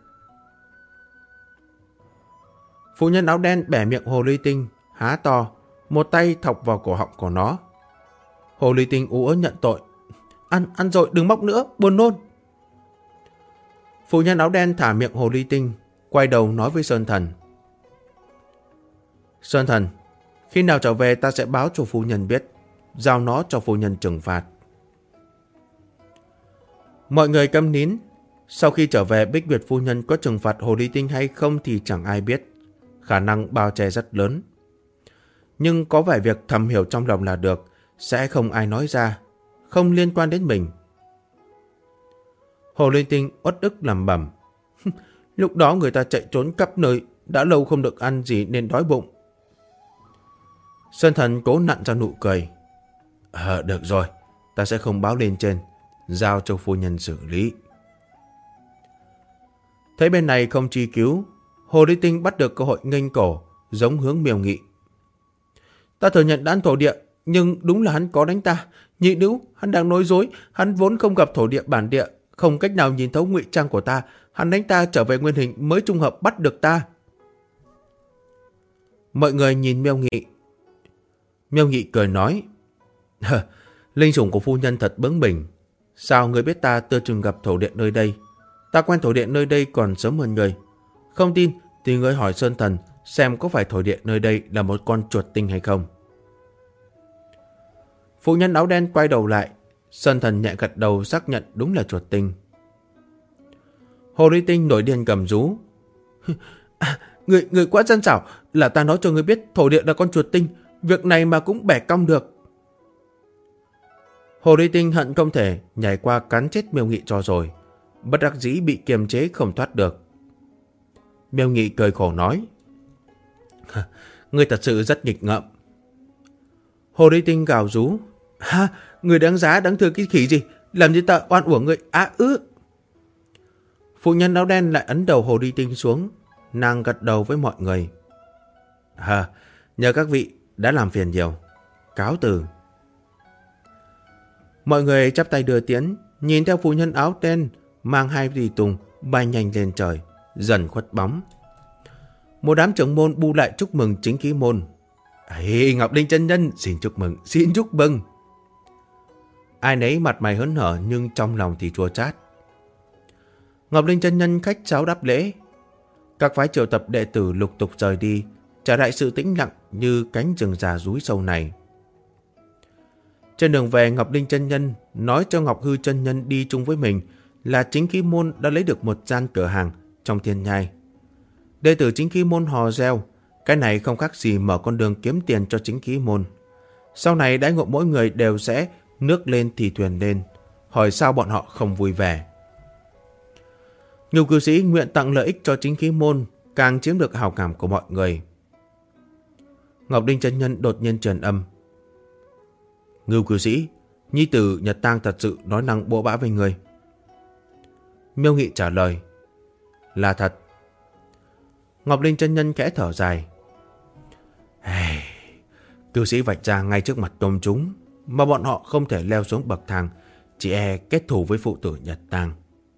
Phụ nhân áo đen bẻ miệng hồ ly tinh, há to, một tay thọc vào cổ họng của nó. Hồ ly tinh ú ớ nhận tội. Ăn rồi, đừng móc nữa, buồn nôn. Phụ nhân áo đen thả miệng hồ ly tinh, quay đầu nói với Sơn Thần. Sơn Thần, khi nào trở về ta sẽ báo cho phu nhân biết, giao nó cho phu nhân trừng phạt. Mọi người câm nín. Sau khi trở về, Bích Nguyệt phu nhân có trừng phạt hồ ly tinh hay không thì chẳng ai biết. Khả năng bao che rất lớn. Nhưng có vài việc thầm hiểu trong lòng là được, sẽ không ai nói ra, không liên quan đến mình. Hồ ly tinh uất ức lẩm bẩm. Lúc đó người ta chạy trốn khắp nơi, đã lâu không được ăn gì nên đói bụng. Sơn Thần cố nặn ra nụ cười. Được rồi, ta sẽ không báo lên trên, giao cho phu nhân xử lý. Thấy bên này không truy cứu, hồ ly tinh bắt được cơ hội nghênh cổ, giống hướng Miêu Nghị. Ta thừa nhận đã ăn thổ địa, nhưng đúng là hắn có đánh ta. Nhị nữ, hắn đang nói dối, hắn vốn không gặp thổ địa bản địa, không cách nào nhìn thấu ngụy trang của ta. Hắn đánh ta trở về nguyên hình mới trùng hợp bắt được ta. Mọi người nhìn Miêu Nghị. Miêu Nghị cười nói. Linh sủng của phu nhân thật bướng bỉnh. Sao người biết ta chưa từng gặp thổ địa nơi đây? Ta quen thổ địa nơi đây còn sớm hơn người. Không tin thì ngươi hỏi Sơn Thần xem có phải thổ địa nơi đây là một con chuột tinh hay không. Phụ nhân áo đen quay đầu lại. Sơn Thần nhẹ gật đầu xác nhận đúng là chuột tinh. Hồ ly tinh nổi điên gầm rú. Người quá gian xảo, là ta nói cho người biết thổ địa là con chuột tinh, việc này mà cũng bẻ cong được. Hồ ly tinh hận không thể nhảy qua cắn chết Miêu Nghị cho rồi, bất đắc dĩ bị kiềm chế không thoát được. Miêu Nghị cười khổ nói. Ngươi thật sự rất nghịch ngợm. Hồ ly tinh gào rú. Ha, người đáng giá đáng thương cái khỉ gì, làm như ta oan uổng người. Phụ nhân áo đen lại ấn đầu hồ ly tinh xuống. Nàng gật đầu với mọi người. Nhờ các vị đã làm phiền nhiều. Cáo từ. Mọi người chắp tay đưa tiễn, nhìn theo phụ nhân áo đen mang hai tùy tùng bay nhanh lên trời, dần khuất bóng. Một đám trưởng môn bu lại chúc mừng chính khí môn. Ngọc Linh chân nhân, xin chúc mừng, xin chúc mừng. Ai nấy mặt mày hớn hở nhưng trong lòng thì chua chát. Ngọc Linh chân nhân khách sáo đáp lễ. Các phái triệu tập đệ tử lục tục rời đi, trả lại sự tĩnh lặng như cánh rừng già rúi sâu này. Trên đường về, Ngọc Linh chân nhân nói cho Ngọc Hư chân nhân đi chung với mình là chính khí môn đã lấy được một gian cửa hàng trong thiên nhai. Đệ tử chính khí môn hò reo, cái này không khác gì mở con đường kiếm tiền cho chính khí môn. Sau này đãi ngộ mỗi người đều sẽ nước lên thì thuyền lên, hỏi sao bọn họ không vui vẻ. Nhiều cư sĩ nguyện tặng lợi ích cho chính khí môn, càng chiếm được hào cảm của mọi người. Ngọc Linh chân nhân đột nhiên truyền âm. Ngưu cư sĩ, nhi tử Nhật Tang thật sự nói năng bỗ bã với người. Miêu Nghị trả lời. Là thật. Ngọc Linh chân nhân khẽ thở dài. Cư sĩ vạch ra ngay trước mặt công chúng, mà bọn họ không thể leo xuống bậc thang, chỉ e kết thù với phụ tử Nhật Tang.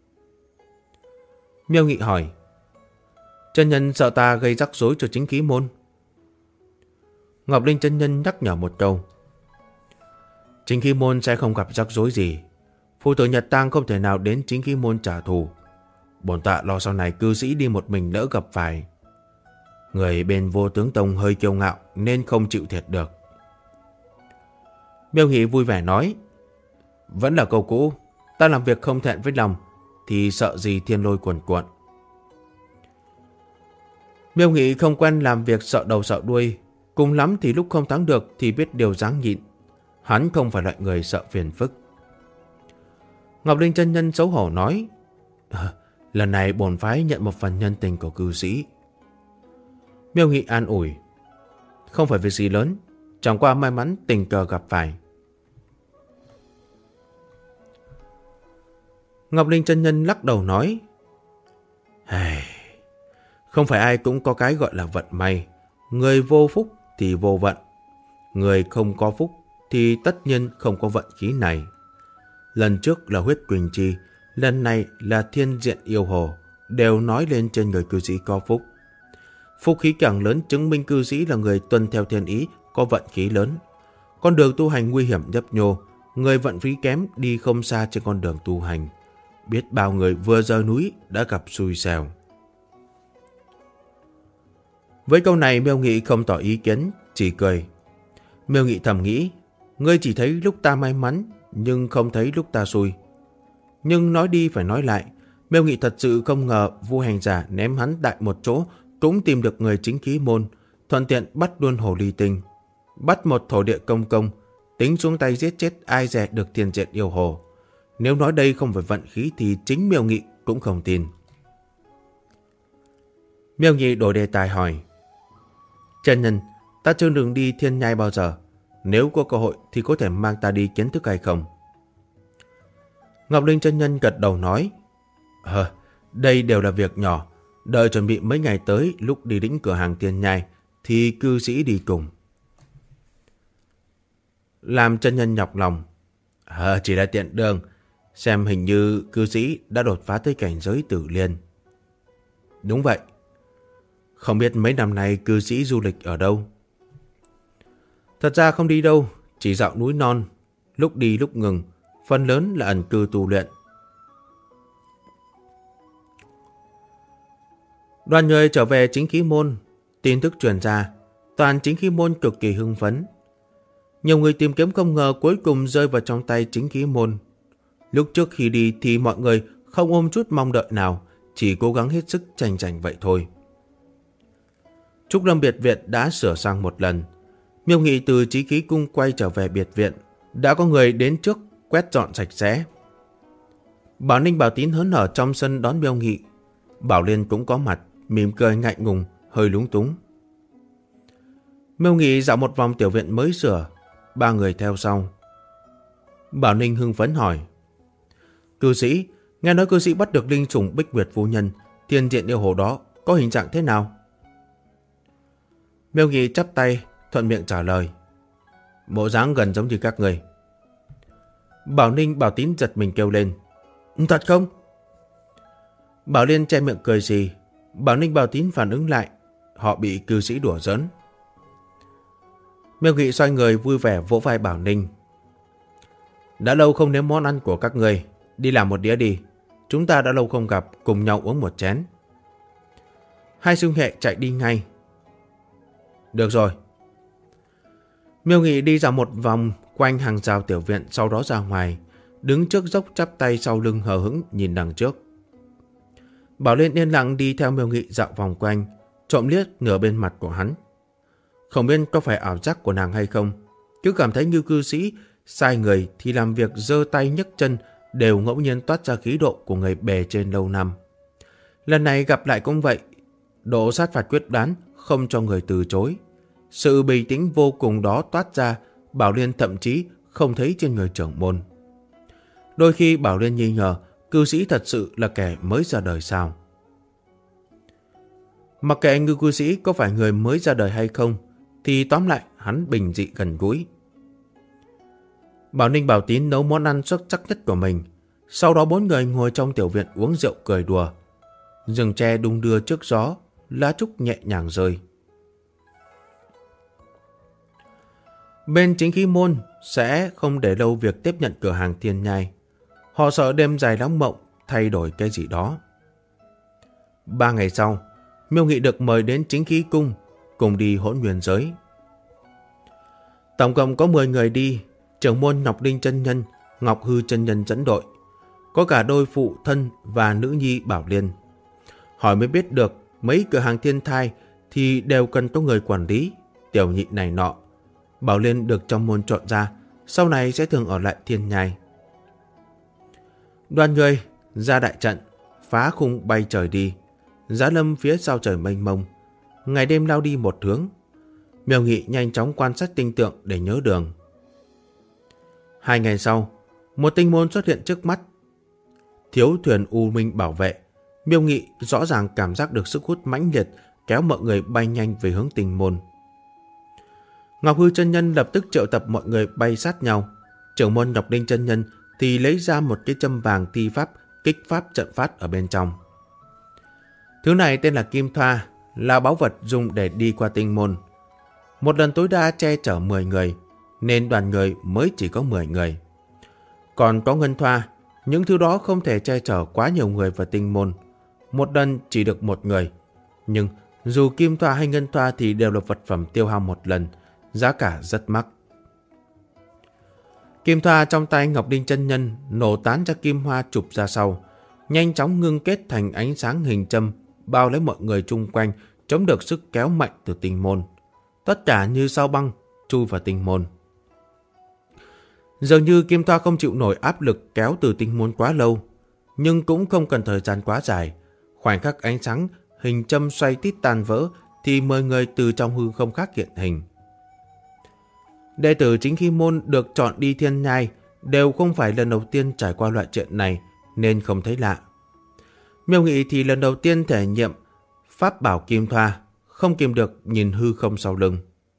Miêu Nghị hỏi. Chân nhân sợ ta gây rắc rối cho chính khí môn. Ngọc Linh chân nhân nhắc nhở một câu. Chính khí môn sẽ không gặp rắc rối gì. Phụ tử Nhật Tang không thể nào đến chính khí môn trả thù. Bổn tọa lo sau này cư sĩ đi một mình lỡ gặp phải. Người bên Vô Tướng Tông hơi kiêu ngạo nên không chịu thiệt được. Miêu Nghị vui vẻ nói. Vẫn là câu cũ, ta làm việc không thẹn với lòng thì sợ gì thiên lôi cuồn cuộn. Miêu Nghị không quen làm việc sợ đầu sợ đuôi, cùng lắm thì lúc không thắng được thì biết điều dáng nhịn. Hắn không phải loại người sợ phiền phức. Ngọc Linh chân nhân xấu hổ nói. Lần này bổn phái nhận một phần nhân tình của cư sĩ. Miêu Nghị an ủi. Không phải việc gì lớn, chẳng qua may mắn tình cờ gặp phải. Ngọc Linh chân nhân lắc đầu nói. Không phải ai cũng có cái gọi là vận may. Người vô phúc thì vô vận. Người không có phúc thì tất nhiên không có vận khí này. Lần trước là huyết quỳnh chi, lần này là thiên diện yêu hồ, đều nói lên trên người cư sĩ có phúc. Phúc khí càng lớn chứng minh cư sĩ là người tuân theo thiên ý, có vận khí lớn. Con đường tu hành nguy hiểm nhấp nhô, người vận khí kém đi không xa trên con đường tu hành. Biết bao người vừa rời núi đã gặp xui xẻo. Với câu này Miêu Nghị không tỏ ý kiến, chỉ cười. Miêu Nghị thầm nghĩ, ngươi chỉ thấy lúc ta may mắn, nhưng không thấy lúc ta xui. Nhưng nói đi phải nói lại, Miêu Nghị thật sự không ngờ Vu hành giả ném hắn đại một chỗ cũng tìm được người chính khí môn, thuận tiện bắt luôn hồ ly tinh. Bắt một thổ địa công công, tính xuống tay giết chết ai dè được thiên diện yêu hồ. Nếu nói đây không phải vận khí thì chính Miêu Nghị cũng không tin. Miêu Nghị đổi đề tài hỏi. Chân nhân, ta chưa từng đi thiên nhai bao giờ. Nếu có cơ hội thì có thể mang ta đi kiến thức hay không? Ngọc Linh chân nhân gật đầu nói. Đây đều là việc nhỏ. Đợi chuẩn bị mấy ngày tới lúc đi đĩnh cửa hàng thiên nhai thì cư sĩ đi cùng. Làm chân nhân nhọc lòng. Chỉ là tiện đường. Xem hình như cư sĩ đã đột phá tới cảnh giới tử liên. Đúng vậy. Không biết mấy năm nay cư sĩ du lịch ở đâu? Thật ra không đi đâu, chỉ dạo núi non, lúc đi lúc ngừng, phần lớn là ẩn cư tu luyện. Đoàn người trở về Chính Khí Môn, tin tức truyền ra, toàn Chính Khí Môn cực kỳ hưng phấn. Nhiều người tìm kiếm không ngờ cuối cùng rơi vào trong tay Chính Khí Môn. Lúc trước khi đi thì mọi người không ôm chút mong đợi nào, chỉ cố gắng hết sức tranh giành vậy thôi. Trúc Lâm biệt viện đã sửa sang một lần. Miêu Nghị từ Chí Khí Cung quay trở về biệt viện, đã có người đến trước quét dọn sạch sẽ. Bảo Ninh Bảo Tín hớn hở trong sân đón Miêu Nghị. Bảo Liên cũng có mặt, mỉm cười ngại ngùng, hơi lúng túng. Miêu Nghị dạo một vòng tiểu viện mới sửa, ba người theo sau. Bảo Ninh hưng phấn hỏi: Cư sĩ, nghe nói cư sĩ bắt được linh trùng Bích Nguyệt Phu Nhân, thiên diện yêu hồ đó có hình dạng thế nào? Miêu Nghị chắp tay, thuận miệng trả lời: Bộ dáng gần giống như các người. Bảo Ninh Bảo Tín giật mình kêu lên: Thật không? Bảo Liên che miệng cười gì. Bảo Ninh Bảo Tín phản ứng lại, họ bị cư sĩ đùa giỡn. Miêu Nghị xoay người vui vẻ vỗ vai Bảo Ninh: Đã lâu không nếm món ăn của các người, đi làm một đĩa đi. Chúng ta đã lâu không gặp, cùng nhau uống một chén. Hai sư hệ chạy đi ngay. Được rồi. Miêu Nghị đi dạo một vòng quanh hàng rào tiểu viện, sau đó ra ngoài, đứng trước dốc chắp tay sau lưng hờ hững nhìn đằng trước. Bảo Liên yên lặng đi theo Miêu Nghị dạo vòng quanh, trộm liếc nửa bên mặt của hắn. Không biết có phải ảo giác của nàng hay không, cứ cảm thấy như cư sĩ sai người thì làm việc giơ tay nhấc chân đều ngẫu nhiên toát ra khí độ của người bề trên lâu năm. Lần này gặp lại cũng vậy, độ sát phạt quyết đoán, không cho người từ chối. Sự bình tĩnh vô cùng đó toát ra, Bảo Liên thậm chí không thấy trên người trưởng môn. Đôi khi Bảo Liên nghi ngờ cư sĩ thật sự là kẻ mới ra đời sao? Mặc kệ ngư cư sĩ có phải người mới ra đời hay không, thì tóm lại hắn bình dị gần gũi. Bảo Ninh Bảo Tín nấu món ăn xuất sắc nhất của mình. Sau đó bốn người ngồi trong tiểu viện uống rượu cười đùa. Rừng tre đung đưa trước gió, lá trúc nhẹ nhàng rơi. Bên Chính Khí Môn sẽ không để lâu việc tiếp nhận cửa hàng Thiên Nhai. Họ sợ đêm dài lắm mộng thay đổi cái gì đó. 3 ngày sau, Miêu Nghị được mời đến Chính Khí Cung cùng đi Hỗn Nguyên Giới. Tổng cộng có 10 người đi. Trưởng môn Ngọc Đinh chân nhân, Ngọc Hư chân nhân dẫn đội. Có cả đôi phụ thân và nữ nhi Bảo Liên. Hỏi mới biết được mấy cửa hàng thiên thai thì đều cần có người quản lý, tiểu nhị này nọ. Bảo Liên được trong môn chọn ra, sau này sẽ thường ở lại Thiên Nhai. Đoàn người ra đại trận, phá khung bay trời đi. Giá lâm phía sau trời mênh mông, ngày đêm lao đi một hướng. Miêu Nghị nhanh chóng quan sát tinh tượng để nhớ đường. 2 ngày sau, một tinh môn xuất hiện trước mắt. Thiếu thuyền U Minh bảo vệ, Miêu Nghị rõ ràng cảm giác được sức hút mãnh liệt kéo mọi người bay nhanh về hướng tinh môn. Ngọc Hư chân nhân lập tức triệu tập mọi người bay sát nhau. Trưởng môn Ngọc Đinh chân nhân thì lấy ra một cái châm vàng thi pháp kích pháp trận phát ở bên trong. Thứ này tên là Kim Thoa, là báu vật dùng để đi qua tinh môn. Một lần tối đa che chở 10 người, nên đoàn người mới chỉ có 10 người. Còn có Ngân Thoa, những thứ đó không thể che chở quá nhiều người vào tinh môn. Một lần chỉ được 1 người. Nhưng dù Kim Thoa hay Ngân Thoa thì đều là vật phẩm tiêu hao một lần, giá cả rất mắc. Kim Thoa trong tay Ngọc Đinh chân nhân nổ tán ra kim hoa chụp ra sau, nhanh chóng ngưng kết thành ánh sáng hình châm, bao lấy mọi người chung quanh, chống được sức kéo mạnh từ tinh môn. Tất cả như sao băng chui vào tinh môn. Dường như Kim Thoa không chịu nổi áp lực kéo từ tinh môn quá lâu, nhưng cũng không cần thời gian quá dài. Khoảnh khắc ánh sáng hình châm xoay tít tan vỡ thì 10 người từ trong hư không khác hiện hình. Đệ tử Chính Khí Môn được chọn đi Thiên Nhai đều không phải lần đầu tiên trải qua loại chuyện này nên không thấy lạ. Miêu Nghị thì lần đầu tiên thể nghiệm pháp bảo Kim Thoa, không kìm được nhìn hư không sau lưng.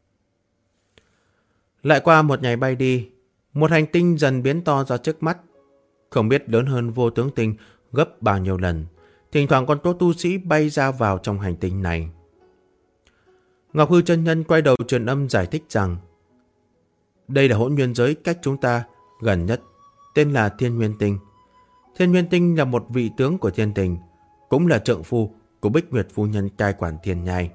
Lại qua một ngày bay đi, một hành tinh dần biến to ra trước mắt, không biết lớn hơn Vô Tướng Tinh gấp bao nhiêu lần. Thỉnh thoảng còn có tu sĩ bay ra vào trong hành tinh này. Ngọc Hư chân nhân quay đầu truyền âm giải thích rằng đây là hỗn nguyên giới cách chúng ta gần nhất, tên là Thiên Nguyên Tinh. Thiên Nguyên Tinh là một vị tướng của thiên đình, cũng là trượng phu của Bích Nguyệt phu nhân cai quản Thiên Nhai.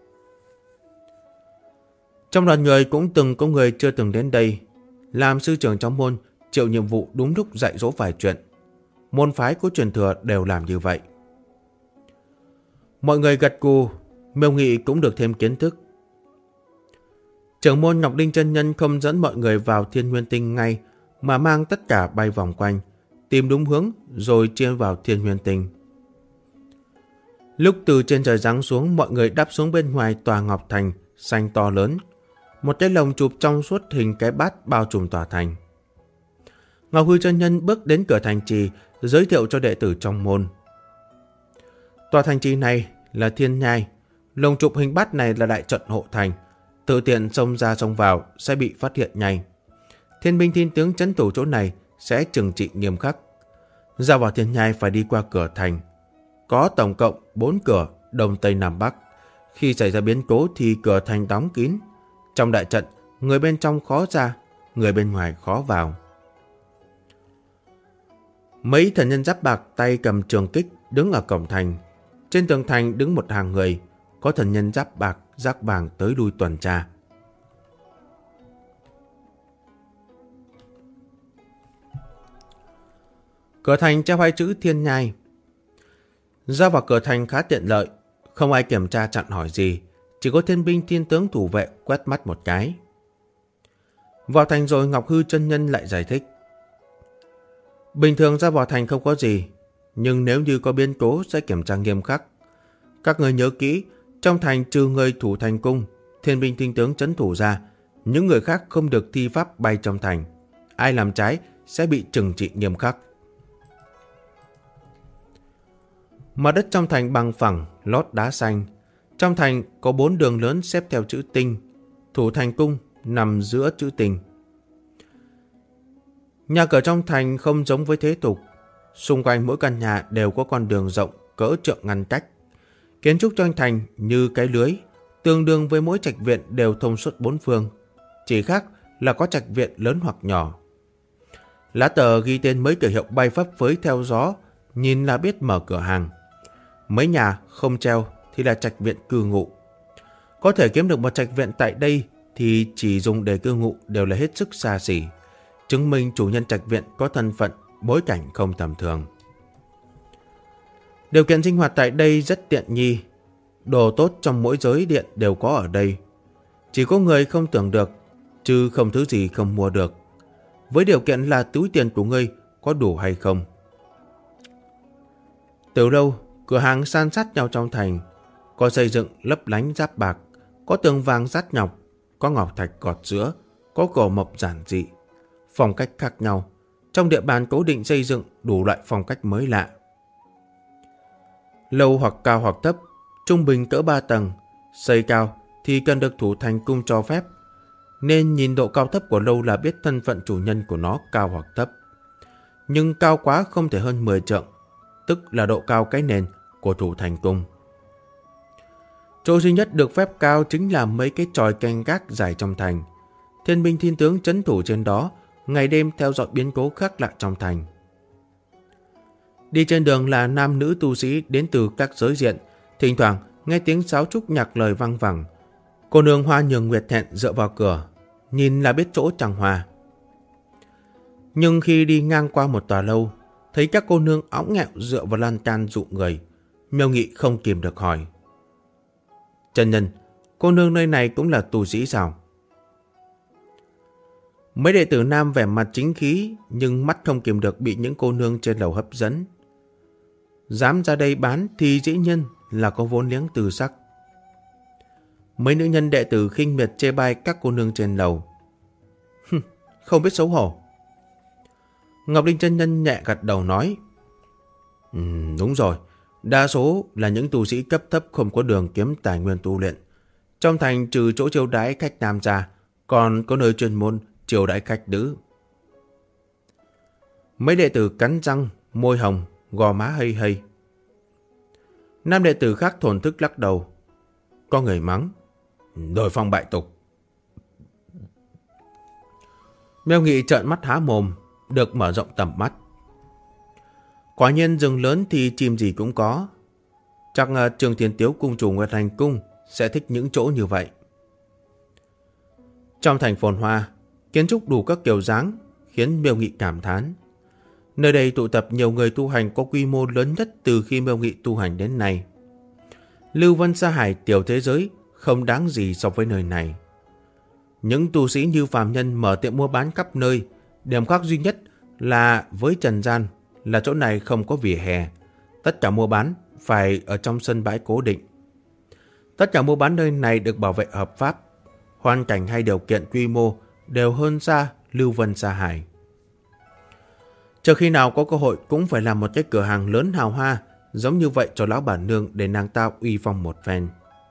Trong đoàn người cũng từng có người chưa từng đến đây, làm sư trưởng trong môn chịu nhiệm vụ đúng lúc dạy dỗ vài chuyện. Môn phái của truyền thừa đều làm như vậy. Mọi người gật gù, Miêu Nghị cũng được thêm kiến thức. Trưởng môn Ngọc Đinh chân nhân không dẫn mọi người vào Thiên Nguyên Tinh ngay, mà mang tất cả bay vòng quanh, tìm đúng hướng rồi chia vào Thiên Nguyên Tinh. Lúc từ trên trời giáng xuống, mọi người đáp xuống bên ngoài tòa Ngọc Thành xanh to lớn. Một cái lồng chụp trong suốt hình cái bát bao trùm tòa thành. Ngọc Hư chân nhân bước đến cửa thành trì, giới thiệu cho đệ tử trong môn. Tòa thành trì này là Thiên Nhai, lồng chụp hình bát này là đại trận hộ thành, tự tiện xông ra xông vào sẽ bị phát hiện nhanh. Thiên binh thiên tướng trấn thủ chỗ này sẽ trừng trị nghiêm khắc. Ra vào Thiên Nhai phải đi qua cửa thành. Có tổng cộng 4 cửa đông tây nam bắc. Khi xảy ra biến cố thì cửa thành đóng kín. Trong đại trận, người bên trong khó ra, người bên ngoài khó vào. Mấy thần nhân giáp bạc tay cầm trường kích đứng ở cổng thành. Trên tường thành đứng một hàng người, có thần nhân giáp bạc, giáp vàng tới lui tuần tra. Cửa thành treo hai chữ Thiên Nhai. Ra vào cửa thành khá tiện lợi, không ai kiểm tra chặn hỏi gì, chỉ có thiên binh thiên tướng thủ vệ quét mắt một cái. Vào thành rồi Ngọc Hư chân nhân lại giải thích. Bình thường ra vào thành không có gì, nhưng nếu như có biến cố sẽ kiểm tra nghiêm khắc. Các người nhớ kỹ, trong thành trừ người thủ thành cung, thiên binh thiên tướng trấn thủ ra, những người khác không được thi pháp bay trong thành. Ai làm trái sẽ bị trừng trị nghiêm khắc. Mặt đất trong thành bằng phẳng, lót đá xanh. Trong thành có 4 đường lớn xếp theo chữ tinh. Thủ thành cung nằm giữa chữ tinh. Nhà cửa trong thành không giống với thế tục. Xung quanh mỗi căn nhà đều có con đường rộng cỡ trượng ngăn cách. Kiến trúc trong thành như cái lưới, tương đương với mỗi trạch viện đều thông suốt 4 phương. Chỉ khác là có trạch viện lớn hoặc nhỏ. Lá tờ ghi tên mấy cửa hiệu bay phấp phới theo gió, nhìn là biết mở cửa hàng. Mấy nhà không treo thì là trạch viện cư ngụ. Có thể kiếm được một trạch viện tại đây thì chỉ dùng để cư ngụ đều là hết sức xa xỉ, chứng minh chủ nhân trạch viện có thân phận, bối cảnh không tầm thường. Điều kiện sinh hoạt tại đây rất tiện nghi, đồ tốt trong mỗi giới điện đều có ở đây. Chỉ có người không tưởng được, chứ không thứ gì không mua được. Với điều kiện là túi tiền của ngươi có đủ hay không. Từ lâu, cửa hàng san sát nhau trong thành, có xây dựng lấp lánh giáp bạc, có tường vàng rát nhọc, có ngọc thạch gọt giữa, có cổ mộc giản dị, phong cách khác nhau. Trong địa bàn cố định xây dựng đủ loại phong cách mới lạ. Lâu hoặc cao hoặc thấp, trung bình cỡ 3 tầng, xây cao thì cần được thủ thành cung cho phép, nên nhìn độ cao thấp của lâu là biết thân phận chủ nhân của nó cao hoặc thấp. Nhưng cao quá không thể hơn 10 trượng, tức là độ cao cái nền của thủ thành cung. Chỗ duy nhất được phép cao chính là mấy cái chòi canh gác dài trong thành. Thiên binh thiên tướng trấn thủ trên đó, ngày đêm theo dõi biến cố khác lạ trong thành. Đi trên đường là nam nữ tu sĩ đến từ các giới diện, thỉnh thoảng nghe tiếng sáo trúc nhạc lời vang vẳng. Cô nương Hoa Nhường Nguyệt thẹn dựa vào cửa, nhìn là biết chỗ chẳng hòa. Nhưng khi đi ngang qua một tòa lâu, thấy các cô nương óng nghẹo dựa vào lan can dụ người, Miêu Nghị không kìm được hỏi. Chân nhân, cô nương nơi này cũng là tu sĩ sao? Mấy đệ tử nam vẻ mặt chính khí, nhưng mắt không kìm được bị những cô nương trên lầu hấp dẫn. Dám ra đây bán thì dĩ nhiên là có vốn liếng từ sắc. Mấy nữ nhân đệ tử khinh miệt chê bai các cô nương trên lầu. Không biết xấu hổ. Ngọc Linh chân nhân nhẹ gật đầu nói. Đúng rồi, đa số là những tu sĩ cấp thấp không có đường kiếm tài nguyên tu luyện. Trong thành trừ chỗ chiêu đãi khách nam ra, còn có nơi chuyên môn chiêu đãi khách nữ. Mấy đệ tử cắn răng, môi hồng, gò má hây hây. Nam đệ tử khác thổn thức lắc đầu. Có người mắng. Đổi phong bại tục. Miêu Nghị trợn mắt há mồm, được mở rộng tầm mắt. Quả nhiên rừng lớn thì chim gì cũng có. Chắc Trường Thiên Tiếu cung chủ Nguyệt Hành Cung sẽ thích những chỗ như vậy. Trong thành phồn hoa, kiến trúc đủ các kiểu dáng khiến Miêu Nghị cảm thán. Nơi đây tụ tập nhiều người tu hành có quy mô lớn nhất từ khi Miêu Nghị tu hành đến nay. Lưu Vân Sa Hải tiểu thế giới không đáng gì so với nơi này. Những tu sĩ như phàm nhân mở tiệm mua bán khắp nơi, điểm khác duy nhất là với trần gian là chỗ này không có vỉa hè. Tất cả mua bán phải ở trong sân bãi cố định. Tất cả mua bán nơi này được bảo vệ hợp pháp. Hoàn cảnh hay điều kiện quy mô đều hơn xa Lưu Vân Sa Hải. Chờ khi nào có cơ hội cũng phải làm một cái cửa hàng lớn hào hoa giống như vậy cho lão bản nương để nàng ta uy phong một phen.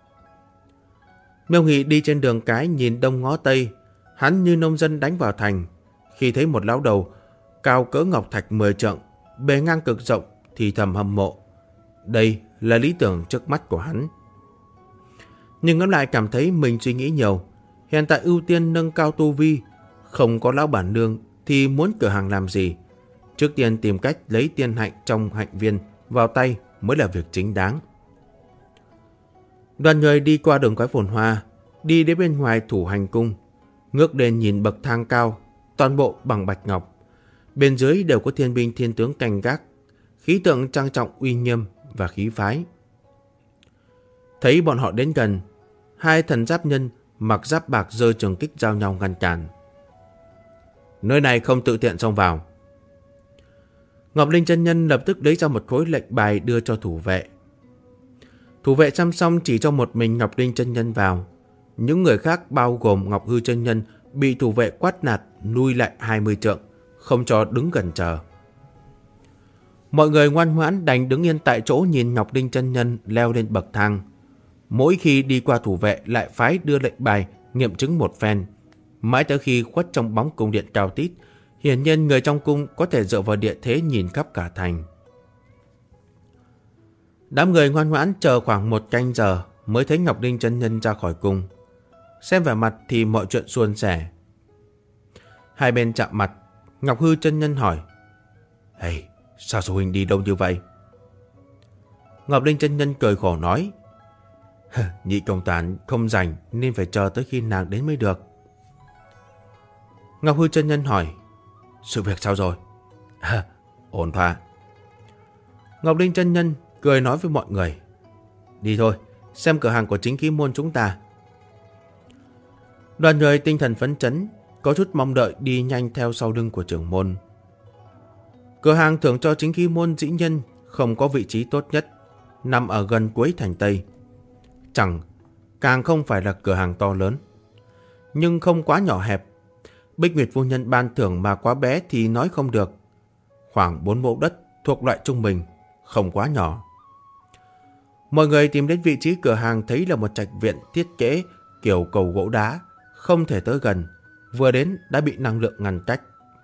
Miêu Nghị đi trên đường cái nhìn đông ngó tây, hắn như nông dân đánh vào thành. Khi thấy một lão đầu cao cỡ ngọc thạch 10 trượng, bề ngang cực rộng thì thầm hâm mộ. Đây là lý tưởng trước mắt của hắn. Nhưng ngẫm lại cảm thấy mình suy nghĩ nhiều. Hiện tại ưu tiên nâng cao tu vi, không có lão bản nương thì muốn cửa hàng làm gì? Trước tiên tìm cách lấy tiên hạnh trong hạnh viên vào tay mới là việc chính đáng. Đoàn người đi qua đường cái phồn hoa, đi đến bên ngoài thủ hành cung, ngước lên nhìn bậc thang cao, toàn bộ bằng bạch ngọc. Bên dưới đều có thiên binh thiên tướng canh gác, khí tượng trang trọng uy nghiêm và khí phái. Thấy bọn họ đến gần, hai thần giáp nhân mặc giáp bạc giơ trường kích giao nhau ngăn cản. Nơi này không tự tiện xông vào. Ngọc Linh chân nhân lập tức lấy ra một khối lệnh bài đưa cho thủ vệ. Thủ vệ chăm xong chỉ cho một mình Ngọc Linh chân nhân vào. Những người khác bao gồm Ngọc Hư chân nhân bị thủ vệ quát nạt lui lại 20 trượng, không cho đứng gần chờ. Mọi người ngoan ngoãn đành đứng yên tại chỗ nhìn Ngọc Linh chân nhân leo lên bậc thang. Mỗi khi đi qua thủ vệ lại phái đưa lệnh bài nghiệm chứng một phen, mãi tới khi khuất trong bóng cung điện cao tít. Hiển nhiên người trong cung có thể dựa vào địa thế nhìn khắp cả thành. Đám người ngoan ngoãn chờ khoảng 1 canh giờ mới thấy Ngọc Linh chân nhân ra khỏi cung. Xem vẻ mặt thì mọi chuyện suôn sẻ. Hai bên chạm mặt, Ngọc Hư chân nhân hỏi: Hey, sao sư huynh đi đông như vậy? Ngọc Linh chân nhân cười khổ nói: Nhị công tán không rảnh nên phải chờ tới khi nàng đến mới được. Ngọc Hư chân nhân hỏi: Sự việc sao rồi? Ổn thỏa. Ngọc Linh chân nhân cười nói với mọi người: Đi thôi, xem cửa hàng của Chính Khí môn chúng ta. Đoàn người tinh thần phấn chấn, có chút mong đợi đi nhanh theo sau lưng của trưởng môn. Cửa hàng thưởng cho Chính Khí môn dĩ nhân không có vị trí tốt nhất, nằm ở gần cuối thành Tây. Càng không phải là cửa hàng to lớn, nhưng không quá nhỏ hẹp. Bích Nguyệt vô nhân ban thưởng mà quá bé thì nói không được. Khoảng 4 mẫu đất thuộc loại trung bình, không quá nhỏ. Mọi người tìm đến vị trí cửa hàng thấy là một trạch viện thiết kế kiểu cầu gỗ đá, không thể tới gần, vừa đến đã bị năng lượng ngăn cách.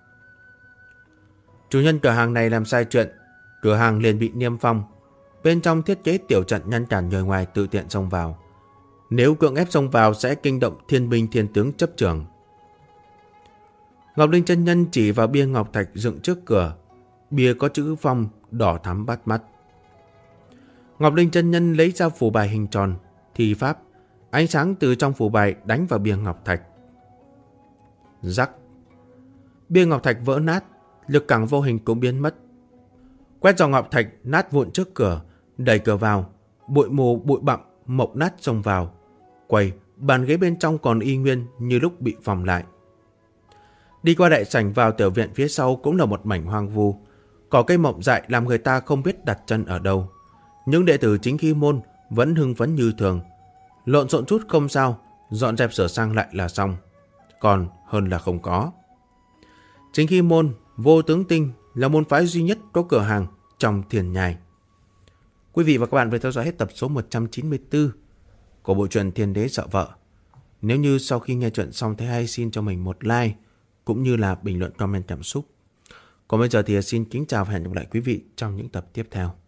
Chủ nhân cửa hàng này làm sai chuyện, cửa hàng liền bị niêm phong. Bên trong thiết kế tiểu trận ngăn cản người ngoài tự tiện xông vào. Nếu cưỡng ép xông vào sẽ kinh động thiên binh thiên tướng chấp trường. Ngọc Linh chân nhân chỉ vào bia ngọc thạch dựng trước cửa. Bia có chữ phong đỏ thắm bắt mắt. Ngọc Linh chân nhân lấy ra phù bài hình tròn, thi pháp, ánh sáng từ trong phù bài đánh vào bia ngọc thạch. Rắc. Bia ngọc thạch vỡ nát, lực cản vô hình cũng biến mất. Quét dòng ngọc thạch nát vụn trước cửa, đẩy cửa vào, bụi mù bụi bặm mộc nát xông vào. Quầy, bàn ghế bên trong còn y nguyên như lúc bị phòng lại. Đi qua đại sảnh vào tiểu viện phía sau cũng là một mảnh hoang vu. Cỏ cây mộng dại làm người ta không biết đặt chân ở đâu. Những đệ tử Chính Khí môn vẫn hưng phấn như thường. Lộn xộn chút không sao, dọn dẹp sửa sang lại là xong. Còn hơn là không có. Chính Khí môn Vô Tướng Tinh là môn phái duy nhất có cửa hàng trong Thiền Nhai. Quý vị và các bạn vừa theo dõi hết tập số 194 của bộ truyện Thiên Đế Sợ Vợ. Nếu như sau khi nghe chuyện xong thấy hay, xin cho mình một like cũng như là bình luận comment cảm xúc. Còn bây giờ thì xin kính chào và hẹn gặp lại quý vị trong những tập tiếp theo.